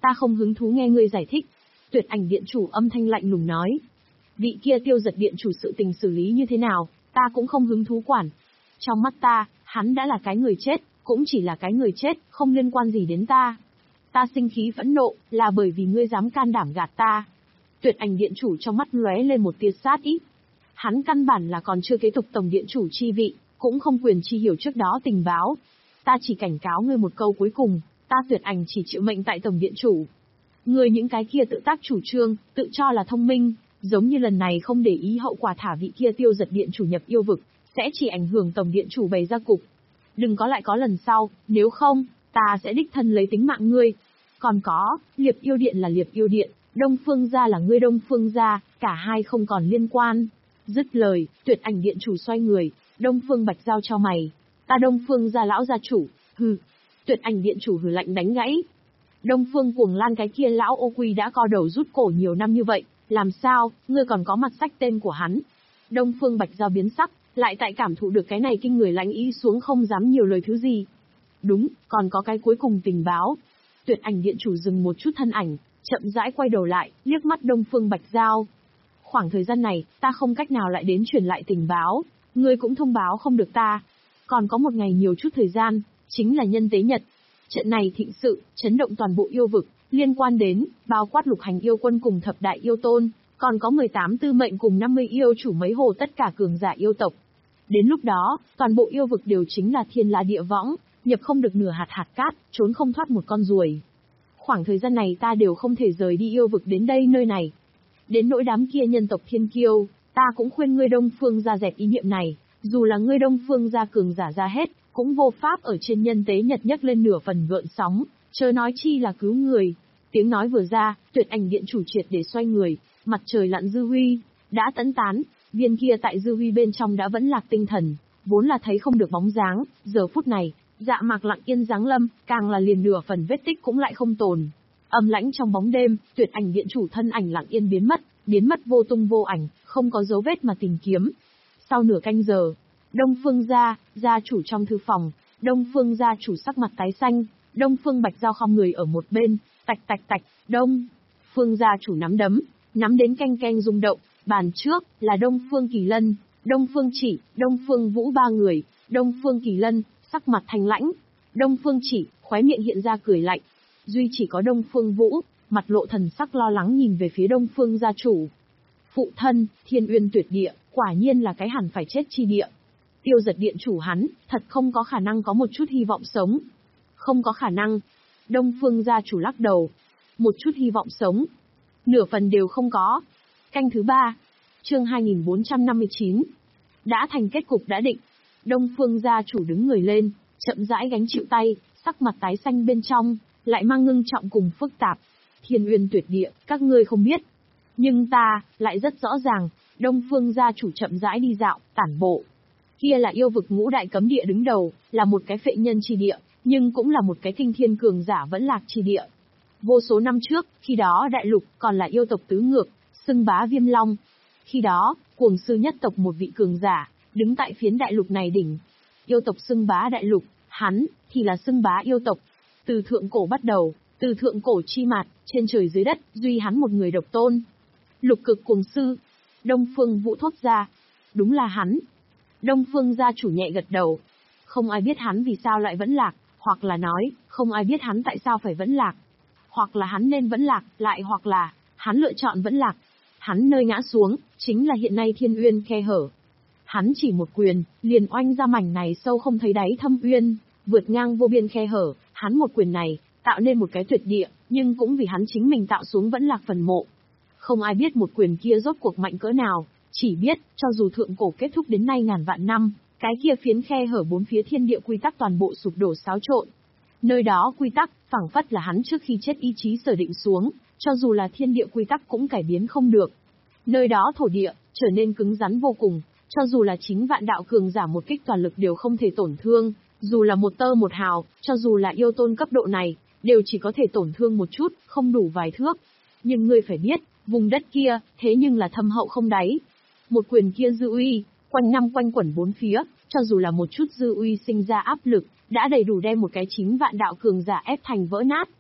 Ta không hứng thú nghe ngươi giải thích. Tuyệt Ảnh Điện Chủ âm thanh lạnh lùng nói. Vị kia Tiêu Giật Điện Chủ sự tình xử lý như thế nào, ta cũng không hứng thú quản. Trong mắt ta, hắn đã là cái người chết, cũng chỉ là cái người chết, không liên quan gì đến ta. Ta sinh khí phẫn nộ, là bởi vì ngươi dám can đảm gạt ta. Tuyệt Ảnh Điện Chủ trong mắt lóe lên một tia sát ý. Hắn căn bản là còn chưa kế tục Tổng Điện Chủ chi vị, cũng không quyền chi hiểu trước đó tình báo. Ta chỉ cảnh cáo ngươi một câu cuối cùng, ta Tuyệt Ảnh chỉ chịu mệnh tại Tổng Điện Chủ. Ngươi những cái kia tự tác chủ trương, tự cho là thông minh, giống như lần này không để ý hậu quả thả vị kia Tiêu Giật Điện Chủ nhập yêu vực, sẽ chỉ ảnh hưởng Tổng Điện Chủ bày ra cục. Đừng có lại có lần sau, nếu không, ta sẽ đích thân lấy tính mạng ngươi. Còn có, Liệp Yêu Điện là Liệp Yêu Điện, Đông Phương gia là ngươi Đông Phương gia, cả hai không còn liên quan. Dứt lời, Tuyệt Ảnh Điện Chủ xoay người, Đông Phương Bạch Giao cho mày. Ta Đông Phương gia lão gia chủ, hừ. Tuyệt Ảnh Điện Chủ hừ lạnh đánh gãy. Đông Phương Cuồng Lan cái kia lão ô quy đã co đầu rút cổ nhiều năm như vậy, làm sao, ngươi còn có mặt sách tên của hắn. Đông Phương Bạch Giao biến sắc, lại tại cảm thụ được cái này kinh người lãnh ý xuống không dám nhiều lời thứ gì. Đúng, còn có cái cuối cùng tình báo. Tuyệt Ảnh Điện Chủ dừng một chút thân ảnh, chậm rãi quay đầu lại, liếc mắt Đông Phương Bạch Giao. Khoảng thời gian này, ta không cách nào lại đến truyền lại tình báo, ngươi cũng thông báo không được ta. Còn có một ngày nhiều chút thời gian, chính là nhân tế nhật. Trận này thịnh sự, chấn động toàn bộ yêu vực, liên quan đến, bao quát lục hành yêu quân cùng thập đại yêu tôn, còn có mười tám tư mệnh cùng năm mươi yêu chủ mấy hồ tất cả cường giả yêu tộc. Đến lúc đó, toàn bộ yêu vực đều chính là thiên la địa võng, nhập không được nửa hạt hạt cát, trốn không thoát một con ruồi. Khoảng thời gian này ta đều không thể rời đi yêu vực đến đây nơi này. Đến nỗi đám kia nhân tộc thiên kiêu, ta cũng khuyên ngươi Đông Phương gia dẹp ý niệm này, dù là ngươi Đông Phương gia cường giả ra hết, cũng vô pháp ở trên nhân tế nhật nhấc lên nửa phần gợn sóng, chớ nói chi là cứu người. Tiếng nói vừa ra, Tuyệt Ảnh Điện Chủ triệt để xoay người, mặt trời lặn dư huy, đã tẫn tán, viên kia tại dư huy bên trong đã vẫn lạc tinh thần, vốn là thấy không được bóng dáng, giờ phút này, dạ mạc lặng yên giáng lâm, càng là liền nửa phần vết tích cũng lại không tồn. Âm lãnh trong bóng đêm, Tuyệt Ảnh Điện Chủ thân ảnh lặng yên biến mất, biến mất vô tung vô ảnh, không có dấu vết mà tìm kiếm. Sau nửa canh giờ, Đông Phương gia, gia chủ trong thư phòng, Đông Phương gia chủ sắc mặt tái xanh, Đông Phương Bạch Giao khom người ở một bên, tạch tạch tạch, Đông Phương gia chủ nắm đấm, nắm đến canh canh rung động, bàn trước là Đông Phương Kỳ Lân, Đông Phương Chỉ, Đông Phương Vũ ba người, Đông Phương Kỳ Lân, sắc mặt thanh lãnh, Đông Phương Chỉ, khóe miệng hiện ra cười lạnh, duy chỉ có Đông Phương Vũ, mặt lộ thần sắc lo lắng nhìn về phía Đông Phương gia chủ. Phụ thân, Thiên Uyên Tuyệt Địa, quả nhiên là cái hẳn phải chết chi địa. Tiêu Giật Điện Chủ hắn, thật không có khả năng có một chút hy vọng sống. Không có khả năng. Đông Phương gia chủ lắc đầu. Một chút hy vọng sống. Nửa phần đều không có. Canh thứ ba. Chương hai nghìn bốn trăm năm mươi chín. Đã thành kết cục đã định. Đông Phương gia chủ đứng người lên, chậm rãi gánh chịu tay, sắc mặt tái xanh bên trong, lại mang ngưng trọng cùng phức tạp. Thiên Uyên Tuyệt Địa, các ngươi không biết. Nhưng ta, lại rất rõ ràng, Đông Phương gia chủ chậm rãi đi dạo, tản bộ. Kia là yêu vực ngũ đại cấm địa đứng đầu, là một cái phệ nhân chi địa, nhưng cũng là một cái kinh thiên cường giả vẫn lạc chi địa. Vô số năm trước, khi đó đại lục còn là yêu tộc tứ ngược, xưng bá Viêm Long. Khi đó, cuồng sư nhất tộc một vị cường giả, đứng tại phiến đại lục này đỉnh. Yêu tộc xưng bá đại lục, hắn, thì là xưng bá yêu tộc. Từ thượng cổ bắt đầu, từ thượng cổ chi mạt, trên trời dưới đất, duy hắn một người độc tôn. Lục cực cuồng sư. Đông Phương Vũ thốt ra. Đúng là hắn. Đông Phương gia chủ nhẹ gật đầu. Không ai biết hắn vì sao lại vẫn lạc, hoặc là nói, không ai biết hắn tại sao phải vẫn lạc. Hoặc là hắn nên vẫn lạc, lại hoặc là, hắn lựa chọn vẫn lạc. Hắn nơi ngã xuống, chính là hiện nay Thiên Uyên khe hở. Hắn chỉ một quyền, liền oanh ra mảnh này sâu không thấy đáy thâm uyên, vượt ngang vô biên khe hở, hắn một quyền này, tạo nên một cái tuyệt địa, nhưng cũng vì hắn chính mình tạo xuống vẫn lạc phần mộ. Không ai biết một quyền kia rốt cuộc mạnh cỡ nào, chỉ biết, cho dù thượng cổ kết thúc đến nay ngàn vạn năm, cái kia phiến khe hở bốn phía thiên địa quy tắc toàn bộ sụp đổ xáo trộn. Nơi đó quy tắc, phảng phất là hắn trước khi chết ý chí sở định xuống, cho dù là thiên địa quy tắc cũng cải biến không được. Nơi đó thổ địa, trở nên cứng rắn vô cùng, cho dù là chính vạn đạo cường giả một kích toàn lực đều không thể tổn thương, dù là một tơ một hào, cho dù là yêu tôn cấp độ này, đều chỉ có thể tổn thương một chút, không đủ vài thước. Nhưng ngươi phải biết, vùng đất kia, thế nhưng là thâm hậu không đáy. Một quyền kia dư uy, quanh năm quanh quẩn bốn phía, cho dù là một chút dư uy sinh ra áp lực, đã đầy đủ đem một cái chính vạn đạo cường giả ép thành vỡ nát.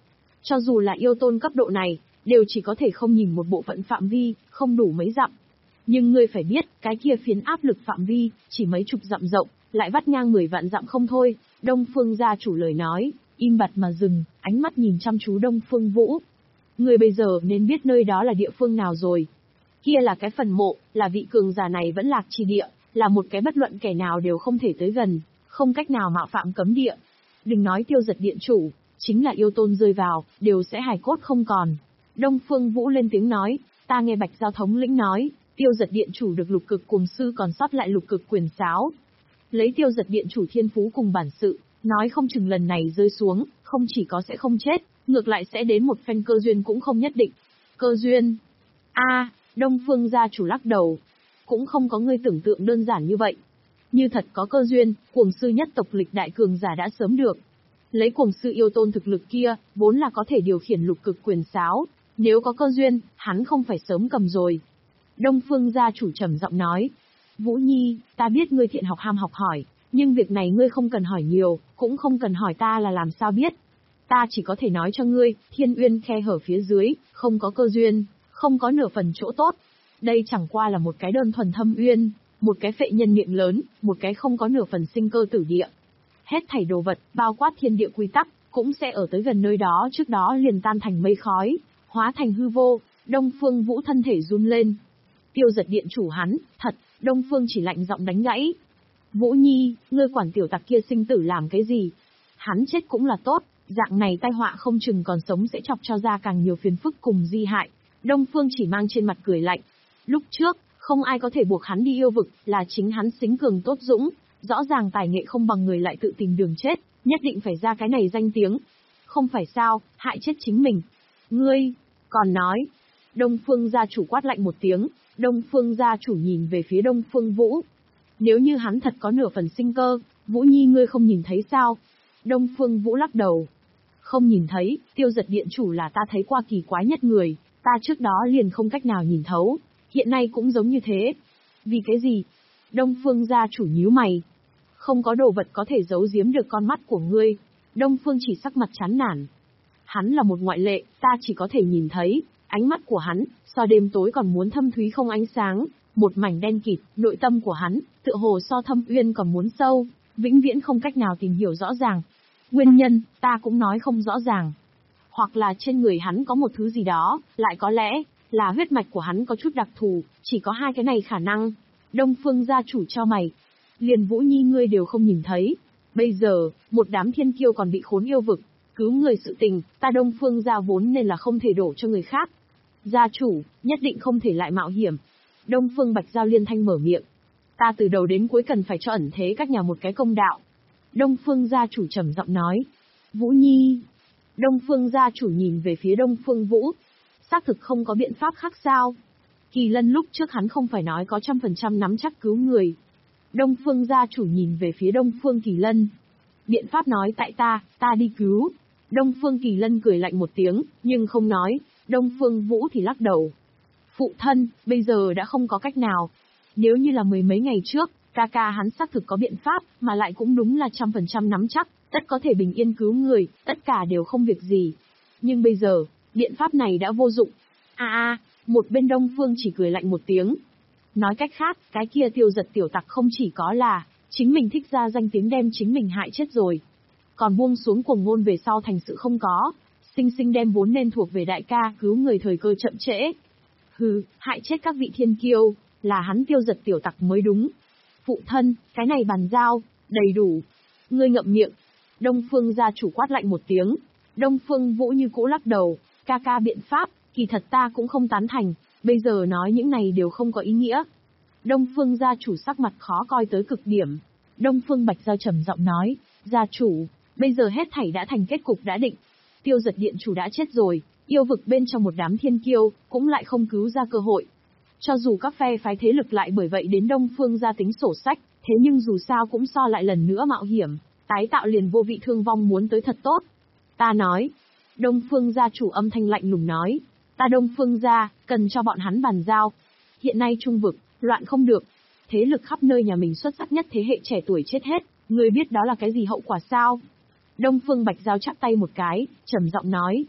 Cho dù là yêu tôn cấp độ này, đều chỉ có thể không nhìn một bộ phận phạm vi, không đủ mấy dặm. Nhưng ngươi phải biết, cái kia phiến áp lực phạm vi, chỉ mấy chục dặm rộng, lại vắt ngang mười vạn dặm không thôi. Đông Phương gia chủ lời nói, im bặt mà dừng, ánh mắt nhìn chăm chú Đông Phương Vũ. Ngươi bây giờ nên biết nơi đó là địa phương nào rồi. Kia là cái phần mộ, là vị cường giả này vẫn lạc chi địa, là một cái bất luận kẻ nào đều không thể tới gần, không cách nào mạo phạm cấm địa. Đừng nói Tiêu Giật điện chủ, chính là yêu tôn rơi vào, đều sẽ hài cốt không còn. Đông Phương Vũ lên tiếng nói, ta nghe Bạch Giao thống lĩnh nói, Tiêu Giật điện chủ được lục cực cuồng sư còn sót lại lục cực quyền sáo. Lấy Tiêu Giật điện chủ thiên phú cùng bản sự, nói không chừng lần này rơi xuống, không chỉ có sẽ không chết, ngược lại sẽ đến một phen cơ duyên cũng không nhất định. Cơ duyên? A, Đông Phương gia chủ lắc đầu. Cũng không có ngươi tưởng tượng đơn giản như vậy. Như thật có cơ duyên, cuồng sư nhất tộc lịch đại cường giả đã sớm được. Lấy cuồng sư yêu tôn thực lực kia, vốn là có thể điều khiển lục cực quyền sáo. Nếu có cơ duyên, hắn không phải sớm cầm rồi. Đông Phương gia chủ trầm giọng nói. Vũ Nhi, ta biết ngươi thiện học ham học hỏi, nhưng việc này ngươi không cần hỏi nhiều, cũng không cần hỏi ta là làm sao biết. Ta chỉ có thể nói cho ngươi, thiên uyên khe hở phía dưới, không có cơ duyên, không có nửa phần chỗ tốt. Đây chẳng qua là một cái đơn thuần thâm uyên, một cái phệ nhân miệng lớn, một cái không có nửa phần sinh cơ tử địa. Hết thảy đồ vật, bao quát thiên địa quy tắc, cũng sẽ ở tới gần nơi đó trước đó liền tan thành mây khói, hóa thành hư vô. Đông Phương Vũ thân thể run lên. Tiêu Giật điện chủ hắn, thật, Đông Phương chỉ lạnh giọng đánh gãy. Vũ Nhi, ngươi quản tiểu tặc kia sinh tử làm cái gì? Hắn chết cũng là tốt, dạng này tai họa không chừng còn sống sẽ chọc cho ra càng nhiều phiền phức cùng di hại. Đông Phương chỉ mang trên mặt cười lạnh. Lúc trước, không ai có thể buộc hắn đi yêu vực, là chính hắn xính cường tốt dũng, rõ ràng tài nghệ không bằng người lại tự tìm đường chết, nhất định phải ra cái này danh tiếng. Không phải sao, hại chết chính mình. Ngươi, còn nói. Đông Phương gia chủ quát lạnh một tiếng, Đông Phương gia chủ nhìn về phía Đông Phương Vũ. Nếu như hắn thật có nửa phần sinh cơ, Vũ Nhi ngươi không nhìn thấy sao? Đông Phương Vũ lắc đầu. Không nhìn thấy, Tiêu Giật điện chủ là ta thấy qua kỳ quái nhất người, ta trước đó liền không cách nào nhìn thấu, hiện nay cũng giống như thế. Vì cái gì? Đông Phương gia chủ nhíu mày. Không có đồ vật có thể giấu giếm được con mắt của ngươi. Đông Phương chỉ sắc mặt chán nản. Hắn là một ngoại lệ, ta chỉ có thể nhìn thấy, ánh mắt của hắn, so đêm tối còn muốn thâm thúy không ánh sáng, một mảnh đen kịt, nội tâm của hắn, tựa hồ so thâm uyên còn muốn sâu, vĩnh viễn không cách nào tìm hiểu rõ ràng. Nguyên nhân, ta cũng nói không rõ ràng. Hoặc là trên người hắn có một thứ gì đó, lại có lẽ, là huyết mạch của hắn có chút đặc thù, chỉ có hai cái này khả năng. Đông Phương gia chủ cho mày. Liền Vũ Nhi ngươi đều không nhìn thấy. Bây giờ, một đám thiên kiêu còn bị khốn yêu vực, cứu người sự tình, ta Đông Phương gia vốn nên là không thể đổ cho người khác. Gia chủ, nhất định không thể lại mạo hiểm. Đông Phương Bạch Giao liên thanh mở miệng. Ta từ đầu đến cuối cần phải cho ẩn thế các nhà một cái công đạo. Đông Phương gia chủ trầm giọng nói. Vũ Nhi. Đông Phương gia chủ nhìn về phía Đông Phương Vũ. Xác thực không có biện pháp khác sao? Kỳ Lân lúc trước hắn không phải nói có trăm phần trăm nắm chắc cứu người. Đông Phương gia chủ nhìn về phía Đông Phương Kỳ Lân. Biện pháp nói tại ta, ta đi cứu. Đông Phương Kỳ Lân cười lạnh một tiếng, nhưng không nói. Đông Phương Vũ thì lắc đầu. Phụ thân, bây giờ đã không có cách nào. Nếu như là mười mấy ngày trước, ca ca hắn xác thực có biện pháp, mà lại cũng đúng là trăm phần trăm nắm chắc, tất có thể bình yên cứu người, tất cả đều không việc gì. Nhưng bây giờ, biện pháp này đã vô dụng. A a, một bên Đông Phương chỉ cười lạnh một tiếng. Nói cách khác, cái kia Tiêu Giật tiểu tặc không chỉ có là, chính mình thích ra danh tiếng đem chính mình hại chết rồi. Còn buông xuống cuồng ngôn về sau thành sự không có, sinh sinh đem vốn nên thuộc về đại ca cứu người thời cơ chậm trễ. Hừ, hại chết các vị thiên kiêu, là hắn Tiêu Giật tiểu tặc mới đúng. Phụ thân, cái này bàn giao, đầy đủ. Ngươi ngậm miệng. Đông Phương gia chủ quát lạnh một tiếng. Đông Phương Vũ như cũ lắc đầu, ca ca biện pháp, kỳ thật ta cũng không tán thành, bây giờ nói những này đều không có ý nghĩa. Đông Phương gia chủ sắc mặt khó coi tới cực điểm. Đông Phương Bạch Giao trầm giọng nói, gia chủ, bây giờ hết thảy đã thành kết cục đã định. Tiêu Giật điện chủ đã chết rồi, yêu vực bên trong một đám thiên kiêu, cũng lại không cứu ra cơ hội. Cho dù các phe phái thế lực lại bởi vậy đến Đông Phương gia tính sổ sách, thế nhưng dù sao cũng so lại lần nữa mạo hiểm, tái tạo liền vô vị thương vong muốn tới thật tốt. Ta nói, Đông Phương gia chủ âm thanh lạnh lùng nói, ta Đông Phương gia, cần cho bọn hắn bàn giao. Hiện nay trung vực, loạn không được. Thế lực khắp nơi nhà mình xuất sắc nhất thế hệ trẻ tuổi chết hết, ngươi biết đó là cái gì hậu quả sao? Đông Phương Bạch Giao chắp tay một cái, trầm giọng nói.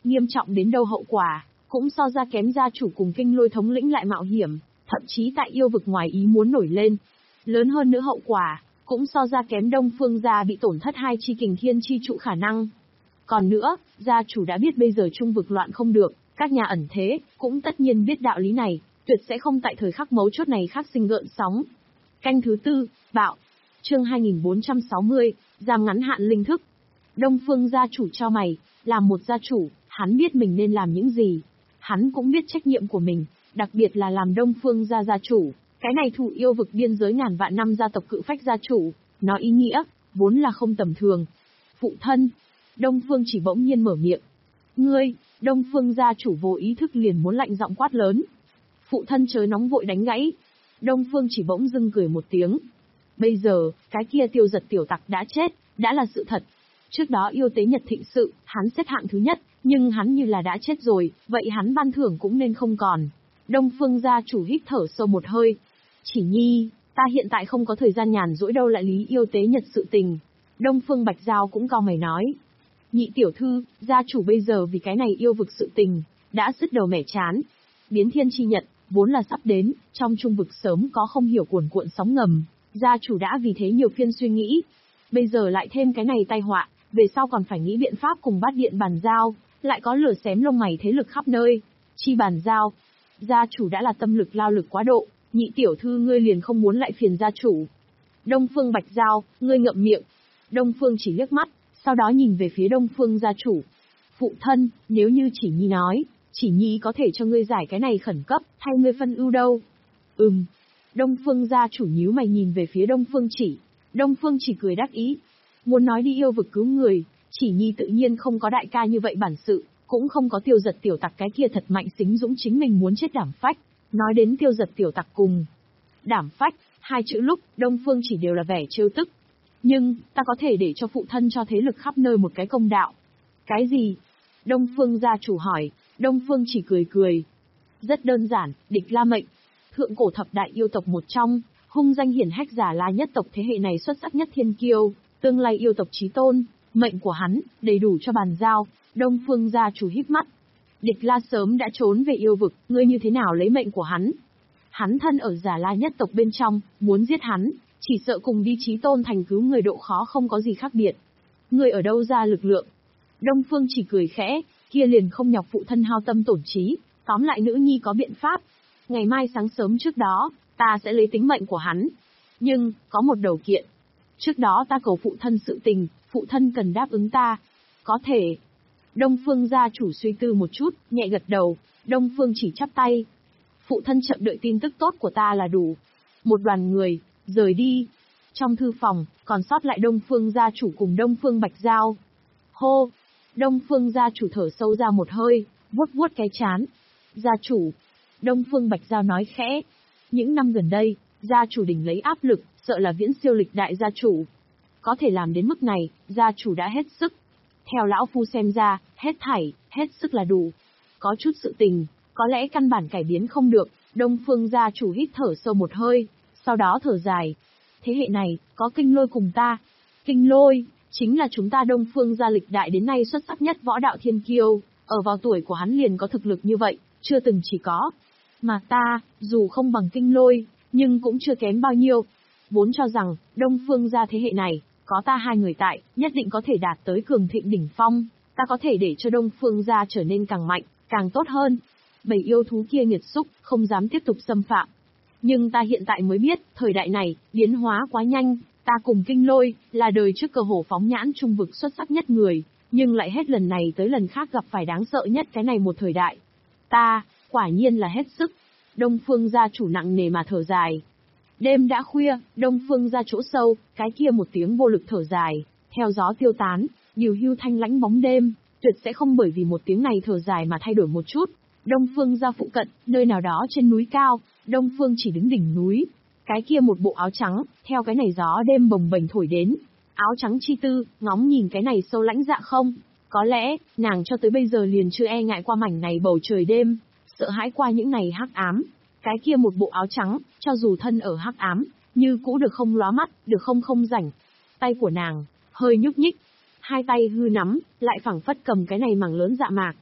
nghiêm trọng đến đâu hậu quả, cũng so ra kém gia chủ cùng kinh lôi thống lĩnh lại mạo hiểm, thậm chí tại yêu vực ngoài ý muốn nổi lên. Lớn hơn nữa hậu quả, cũng so ra kém Đông Phương gia bị tổn thất hai chi kình thiên chi trụ khả năng. Còn nữa, gia chủ đã biết bây giờ trung vực loạn không được, các nhà ẩn thế, cũng tất nhiên biết đạo lý này, tuyệt sẽ không tại thời khắc mấu chốt này khắc sinh gợn sóng. Canh thứ tư, bạo. Chương hai nghìn bốn trăm sáu mươi, giam ngắn hạn linh thức. Đông Phương gia chủ cho mày, làm một gia chủ, hắn biết mình nên làm những gì. Hắn cũng biết trách nhiệm của mình, đặc biệt là làm Đông Phương gia gia chủ, cái này thủ yêu vực biên giới ngàn vạn năm gia tộc cự phách gia chủ, nó ý nghĩa, vốn là không tầm thường. Phụ thân, Đông Phương chỉ bỗng nhiên mở miệng. Ngươi, Đông Phương gia chủ vô ý thức liền muốn lạnh giọng quát lớn. Phụ thân chớ nóng vội đánh gãy. Đông Phương chỉ bỗng dưng cười một tiếng. Bây giờ, cái kia tiêu giật tiểu tặc đã chết, đã là sự thật. Trước đó yêu tế nhật thịnh sự, hắn xếp hạng thứ nhất, nhưng hắn như là đã chết rồi, vậy hắn ban thưởng cũng nên không còn. Đông Phương gia chủ hít thở sâu một hơi. Chỉ nhi, ta hiện tại không có thời gian nhàn rỗi đâu lại lý yêu tế nhật sự tình. Đông Phương Bạch Giao cũng cau mày nói. Nhị tiểu thư, gia chủ bây giờ vì cái này yêu vực sự tình, đã sứt đầu mẻ chán. Biến thiên chi nhật, vốn là sắp đến, trong trung vực sớm có không hiểu cuồn cuộn sóng ngầm, gia chủ đã vì thế nhiều phiên suy nghĩ. Bây giờ lại thêm cái này tai họa, về sau còn phải nghĩ biện pháp cùng bát điện bàn giao, lại có lửa xém lông mày thế lực khắp nơi. Chi bàn giao, gia chủ đã là tâm lực lao lực quá độ, nhị tiểu thư ngươi liền không muốn lại phiền gia chủ. Đông Phương Bạch Giao, ngươi ngậm miệng. Đông Phương chỉ liếc mắt, sau đó nhìn về phía Đông Phương gia chủ. Phụ thân, nếu như chỉ nhi nói, chỉ nhi có thể cho ngươi giải cái này khẩn cấp, hay ngươi phân ưu đâu? Ừm. Đông Phương gia chủ nhíu mày nhìn về phía Đông Phương chỉ. Đông Phương chỉ cười đắc ý. Muốn nói đi yêu vực cứu người, chỉ nhi tự nhiên không có đại ca như vậy bản sự, cũng không có tiêu giật tiểu tặc cái kia thật mạnh xính dũng chính mình muốn chết đảm phách. Nói đến tiêu giật tiểu tặc cùng đảm phách, hai chữ lúc, Đông Phương chỉ đều là vẻ trêu tức. Nhưng, ta có thể để cho phụ thân cho thế lực khắp nơi một cái công đạo. Cái gì? Đông Phương gia chủ hỏi, Đông Phương chỉ cười cười. Rất đơn giản, địch la mệnh. Thượng cổ thập đại yêu tộc một trong, hung danh hiển hách giả la nhất tộc thế hệ này xuất sắc nhất thiên kiêu, tương lai yêu tộc chí tôn, mệnh của hắn, đầy đủ cho bàn giao. Đông Phương gia chủ híp mắt. Địch la sớm đã trốn về yêu vực, ngươi như thế nào lấy mệnh của hắn? Hắn thân ở giả la nhất tộc bên trong, muốn giết hắn, chỉ sợ cùng đi chí tôn thành cứu người độ khó không có gì khác biệt. Ngươi ở đâu ra lực lượng? Đông Phương chỉ cười khẽ, kia liền không nhọc phụ thân hao tâm tổn trí, tóm lại nữ nhi có biện pháp. Ngày mai sáng sớm trước đó, ta sẽ lấy tính mệnh của hắn. Nhưng, có một đầu kiện. Trước đó ta cầu phụ thân sự tình, phụ thân cần đáp ứng ta. Có thể. Đông Phương gia chủ suy tư một chút, nhẹ gật đầu, Đông Phương chỉ chắp tay. Phụ thân chậm đợi tin tức tốt của ta là đủ. Một đoàn người, rời đi. Trong thư phòng, còn sót lại Đông Phương gia chủ cùng Đông Phương Bạch Giao. Hô! Đông Phương gia chủ thở sâu ra một hơi, vuốt vuốt cái chán. Gia chủ! Đông Phương Bạch Giao nói khẽ. Những năm gần đây, gia chủ đỉnh lấy áp lực, sợ là viễn siêu lịch đại gia chủ. Có thể làm đến mức này, gia chủ đã hết sức. Theo lão phu xem ra, hết thảy, hết sức là đủ. Có chút sự tình, có lẽ căn bản cải biến không được. Đông Phương gia chủ hít thở sâu một hơi, sau đó thở dài. Thế hệ này, có kinh lôi cùng ta. Kinh lôi, chính là chúng ta Đông Phương gia lịch đại đến nay xuất sắc nhất võ đạo thiên kiêu, ở vào tuổi của hắn liền có thực lực như vậy, chưa từng chỉ có. Mà ta, dù không bằng kinh lôi, nhưng cũng chưa kém bao nhiêu. Vốn cho rằng, Đông Phương gia thế hệ này, có ta hai người tại, nhất định có thể đạt tới cường thịnh đỉnh phong, ta có thể để cho Đông Phương gia trở nên càng mạnh, càng tốt hơn. Bầy yêu thú kia nghiệt xúc, không dám tiếp tục xâm phạm. Nhưng ta hiện tại mới biết, thời đại này, biến hóa quá nhanh, ta cùng kinh lôi, là đời trước cơ hồ phóng nhãn trung vực xuất sắc nhất người, nhưng lại hết lần này tới lần khác gặp phải đáng sợ nhất cái này một thời đại. Ta, quả nhiên là hết sức. Đông Phương gia chủ nặng nề mà thở dài. Đêm đã khuya, Đông Phương gia chỗ sâu, cái kia một tiếng vô lực thở dài, theo gió tiêu tán, điều hưu thanh lãnh bóng đêm, tuyệt sẽ không bởi vì một tiếng này thở dài mà thay đổi một chút. Đông Phương gia phụ cận, nơi nào đó trên núi cao, Đông Phương chỉ đứng đỉnh núi. Cái kia một bộ áo trắng, theo cái này gió đêm bồng bềnh thổi đến. Áo trắng chi tư, ngóng nhìn cái này sâu lãnh dạ không? Có lẽ, nàng cho tới bây giờ liền chưa e ngại qua mảnh này bầu trời đêm, sợ hãi qua những này hắc ám. Cái kia một bộ áo trắng, cho dù thân ở hắc ám, như cũ được không lóa mắt, được không không rảnh. Tay của nàng, hơi nhúc nhích. Hai tay hư nắm, lại phẳng phất cầm cái này mảng lớn dạ mạc.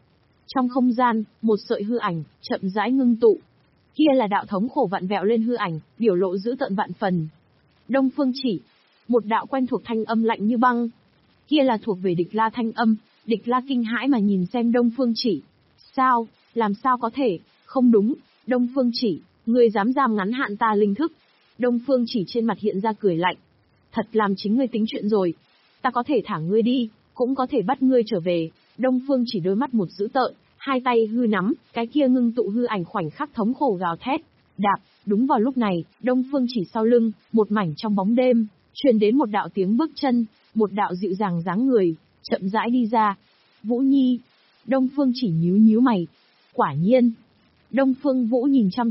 Trong không gian, một sợi hư ảnh, chậm rãi ngưng tụ. Kia là đạo thống khổ vặn vẹo lên hư ảnh, biểu lộ dữ tợn vạn phần. Đông Phương Chỉ. Một đạo quen thuộc thanh âm lạnh như băng. Kia là thuộc về Địch La thanh âm, Địch La kinh hãi mà nhìn xem Đông Phương Chỉ. Sao, làm sao có thể, không đúng, Đông Phương Chỉ, ngươi dám giam ngắn hạn ta linh thức. Đông Phương Chỉ trên mặt hiện ra cười lạnh. Thật làm chính ngươi tính chuyện rồi. Ta có thể thả ngươi đi, cũng có thể bắt ngươi trở về. Đông Phương Chỉ đôi mắt một dữ tợn, hai tay hư nắm, cái kia ngưng tụ hư ảnh khoảnh khắc thống khổ gào thét. Đạp, đúng vào lúc này, Đông Phương Chỉ sau lưng, một mảnh trong bóng đêm, truyền đến một đạo tiếng bước chân, một đạo dịu dàng dáng người, chậm rãi đi ra. Vũ Nhi. Đông Phương Chỉ nhíu nhíu mày. Quả nhiên. Đông Phương Vũ nhìn chăm